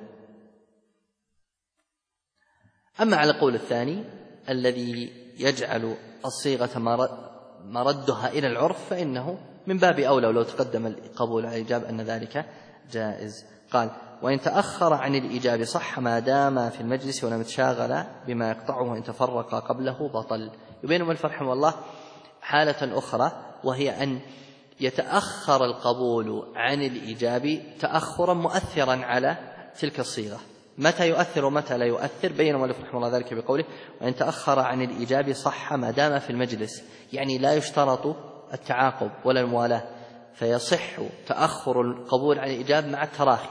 أما على القول الثاني الذي يجعل الصيغة مردها إلى العرف فإنه من باب أولى ولو تقدم القبول على الإيجاب أن ذلك جائز. قال وإن تأخر عن الإيجاب صح ما دام في المجلس ولم يتشاغل بما يقطعه وإن تفرق قبله بطل. يبين المؤلف رحمه الله حالة أخرى وهي أن يتأخر القبول عن الإيجاب تأخرا مؤثرا على تلك الصيغة. متى يؤثر ومتى لا يؤثر؟ بين المؤلف رحمه الله ذلك بقوله وإن تأخر عن الإيجاب صح ما دام في المجلس، يعني لا يشترط التعاقب ولا الموالاة، فيصح تأخر القبول عن الإيجاب مع التراخي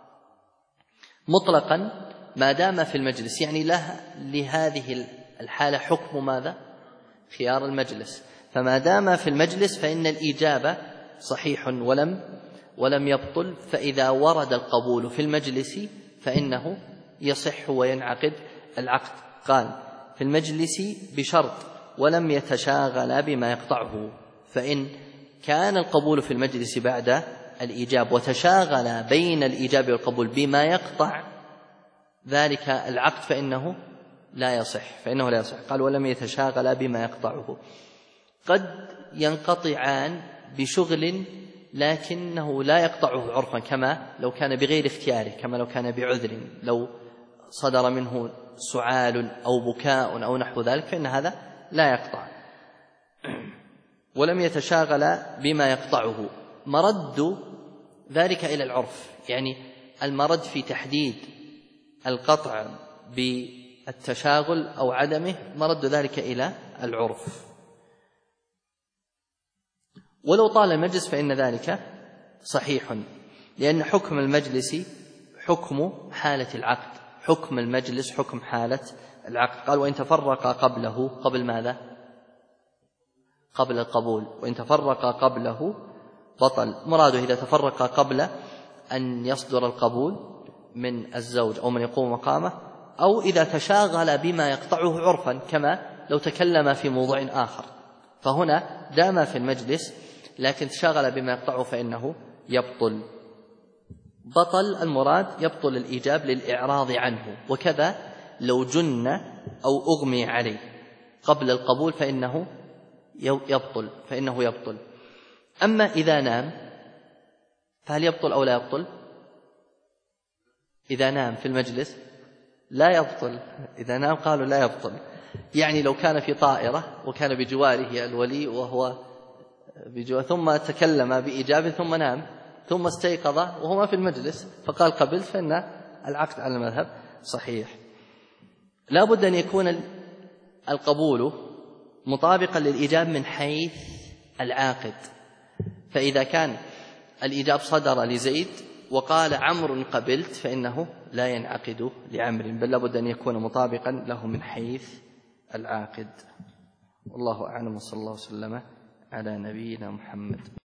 مطلقا ما دام في المجلس، يعني لهذه الحالة حكم ماذا؟ خيار المجلس. فما دام في المجلس فإن الإيجاب صحيح ولم يبطل، فإذا ورد القبول في المجلس فإنه يصح وينعقد العقد. قال في المجلس بشرط ولم يتشاغل بما يقطعه، فإن كان القبول في المجلس بعد الإيجاب وتشاغل بين الإيجاب والقبول بما يقطع ذلك العقد فإنه لا يصح. قال ولم يتشاغل بما يقطعه. قد ينقطعان بشغل لكنه لا يقطعه عرفا، كما لو كان بغير اختياره، كما لو كان بعذر، لو صدر منه سعال أو بكاء أو نحو ذلك فإن هذا لا يقطع. ولم يتشاغل بما يقطعه. مرد ذلك إلى العرف، يعني المرد في تحديد القطع بالتشاغل أو عدمه مرد ذلك إلى العرف. ولو طال المجلس فإن ذلك صحيح، لأن حكم المجلس حكم حالة العقد، حكم المجلس حكم حالة العقد. قال وإن تفرق قبله، قبل ماذا؟ قبل القبول. وإن تفرق قبله بطل. مراده إذا تفرق قبل أن يصدر القبول من الزوج أو من يقوم مقامه، أو إذا تشاغل بما يقطعه عرفا، كما لو تكلم في موضوع آخر، فهنا دام في المجلس لكن تشاغل بما يقطعه فإنه يبطل. بطل المراد يبطل الإيجاب للإعراض عنه. وكذا لو جن أو أغمي عليه قبل القبول فإنه يبطل. أما إذا نام فهل يبطل أو لا يبطل؟ إذا نام في المجلس لا يبطل. إذا نام قالوا لا يبطل. يعني لو كان في طائرة وكان بجواره الولي وهو بجواره ثم تكلم بإيجاب ثم نام ثم استيقظ وهو ما في المجلس فقال قبلت، فإن العقد على المذهب صحيح. لا بد أن يكون القبول مطابقا للإيجاب من حيث العاقد. فإذا كان الإيجاب صدر لزيد وقال عمرو قبلت فإنه لا ينعقد لعمر، بل لا بد أن يكون مطابقا له من حيث العاقد. والله أعلم، وصلى الله وسلم على نبينا محمد.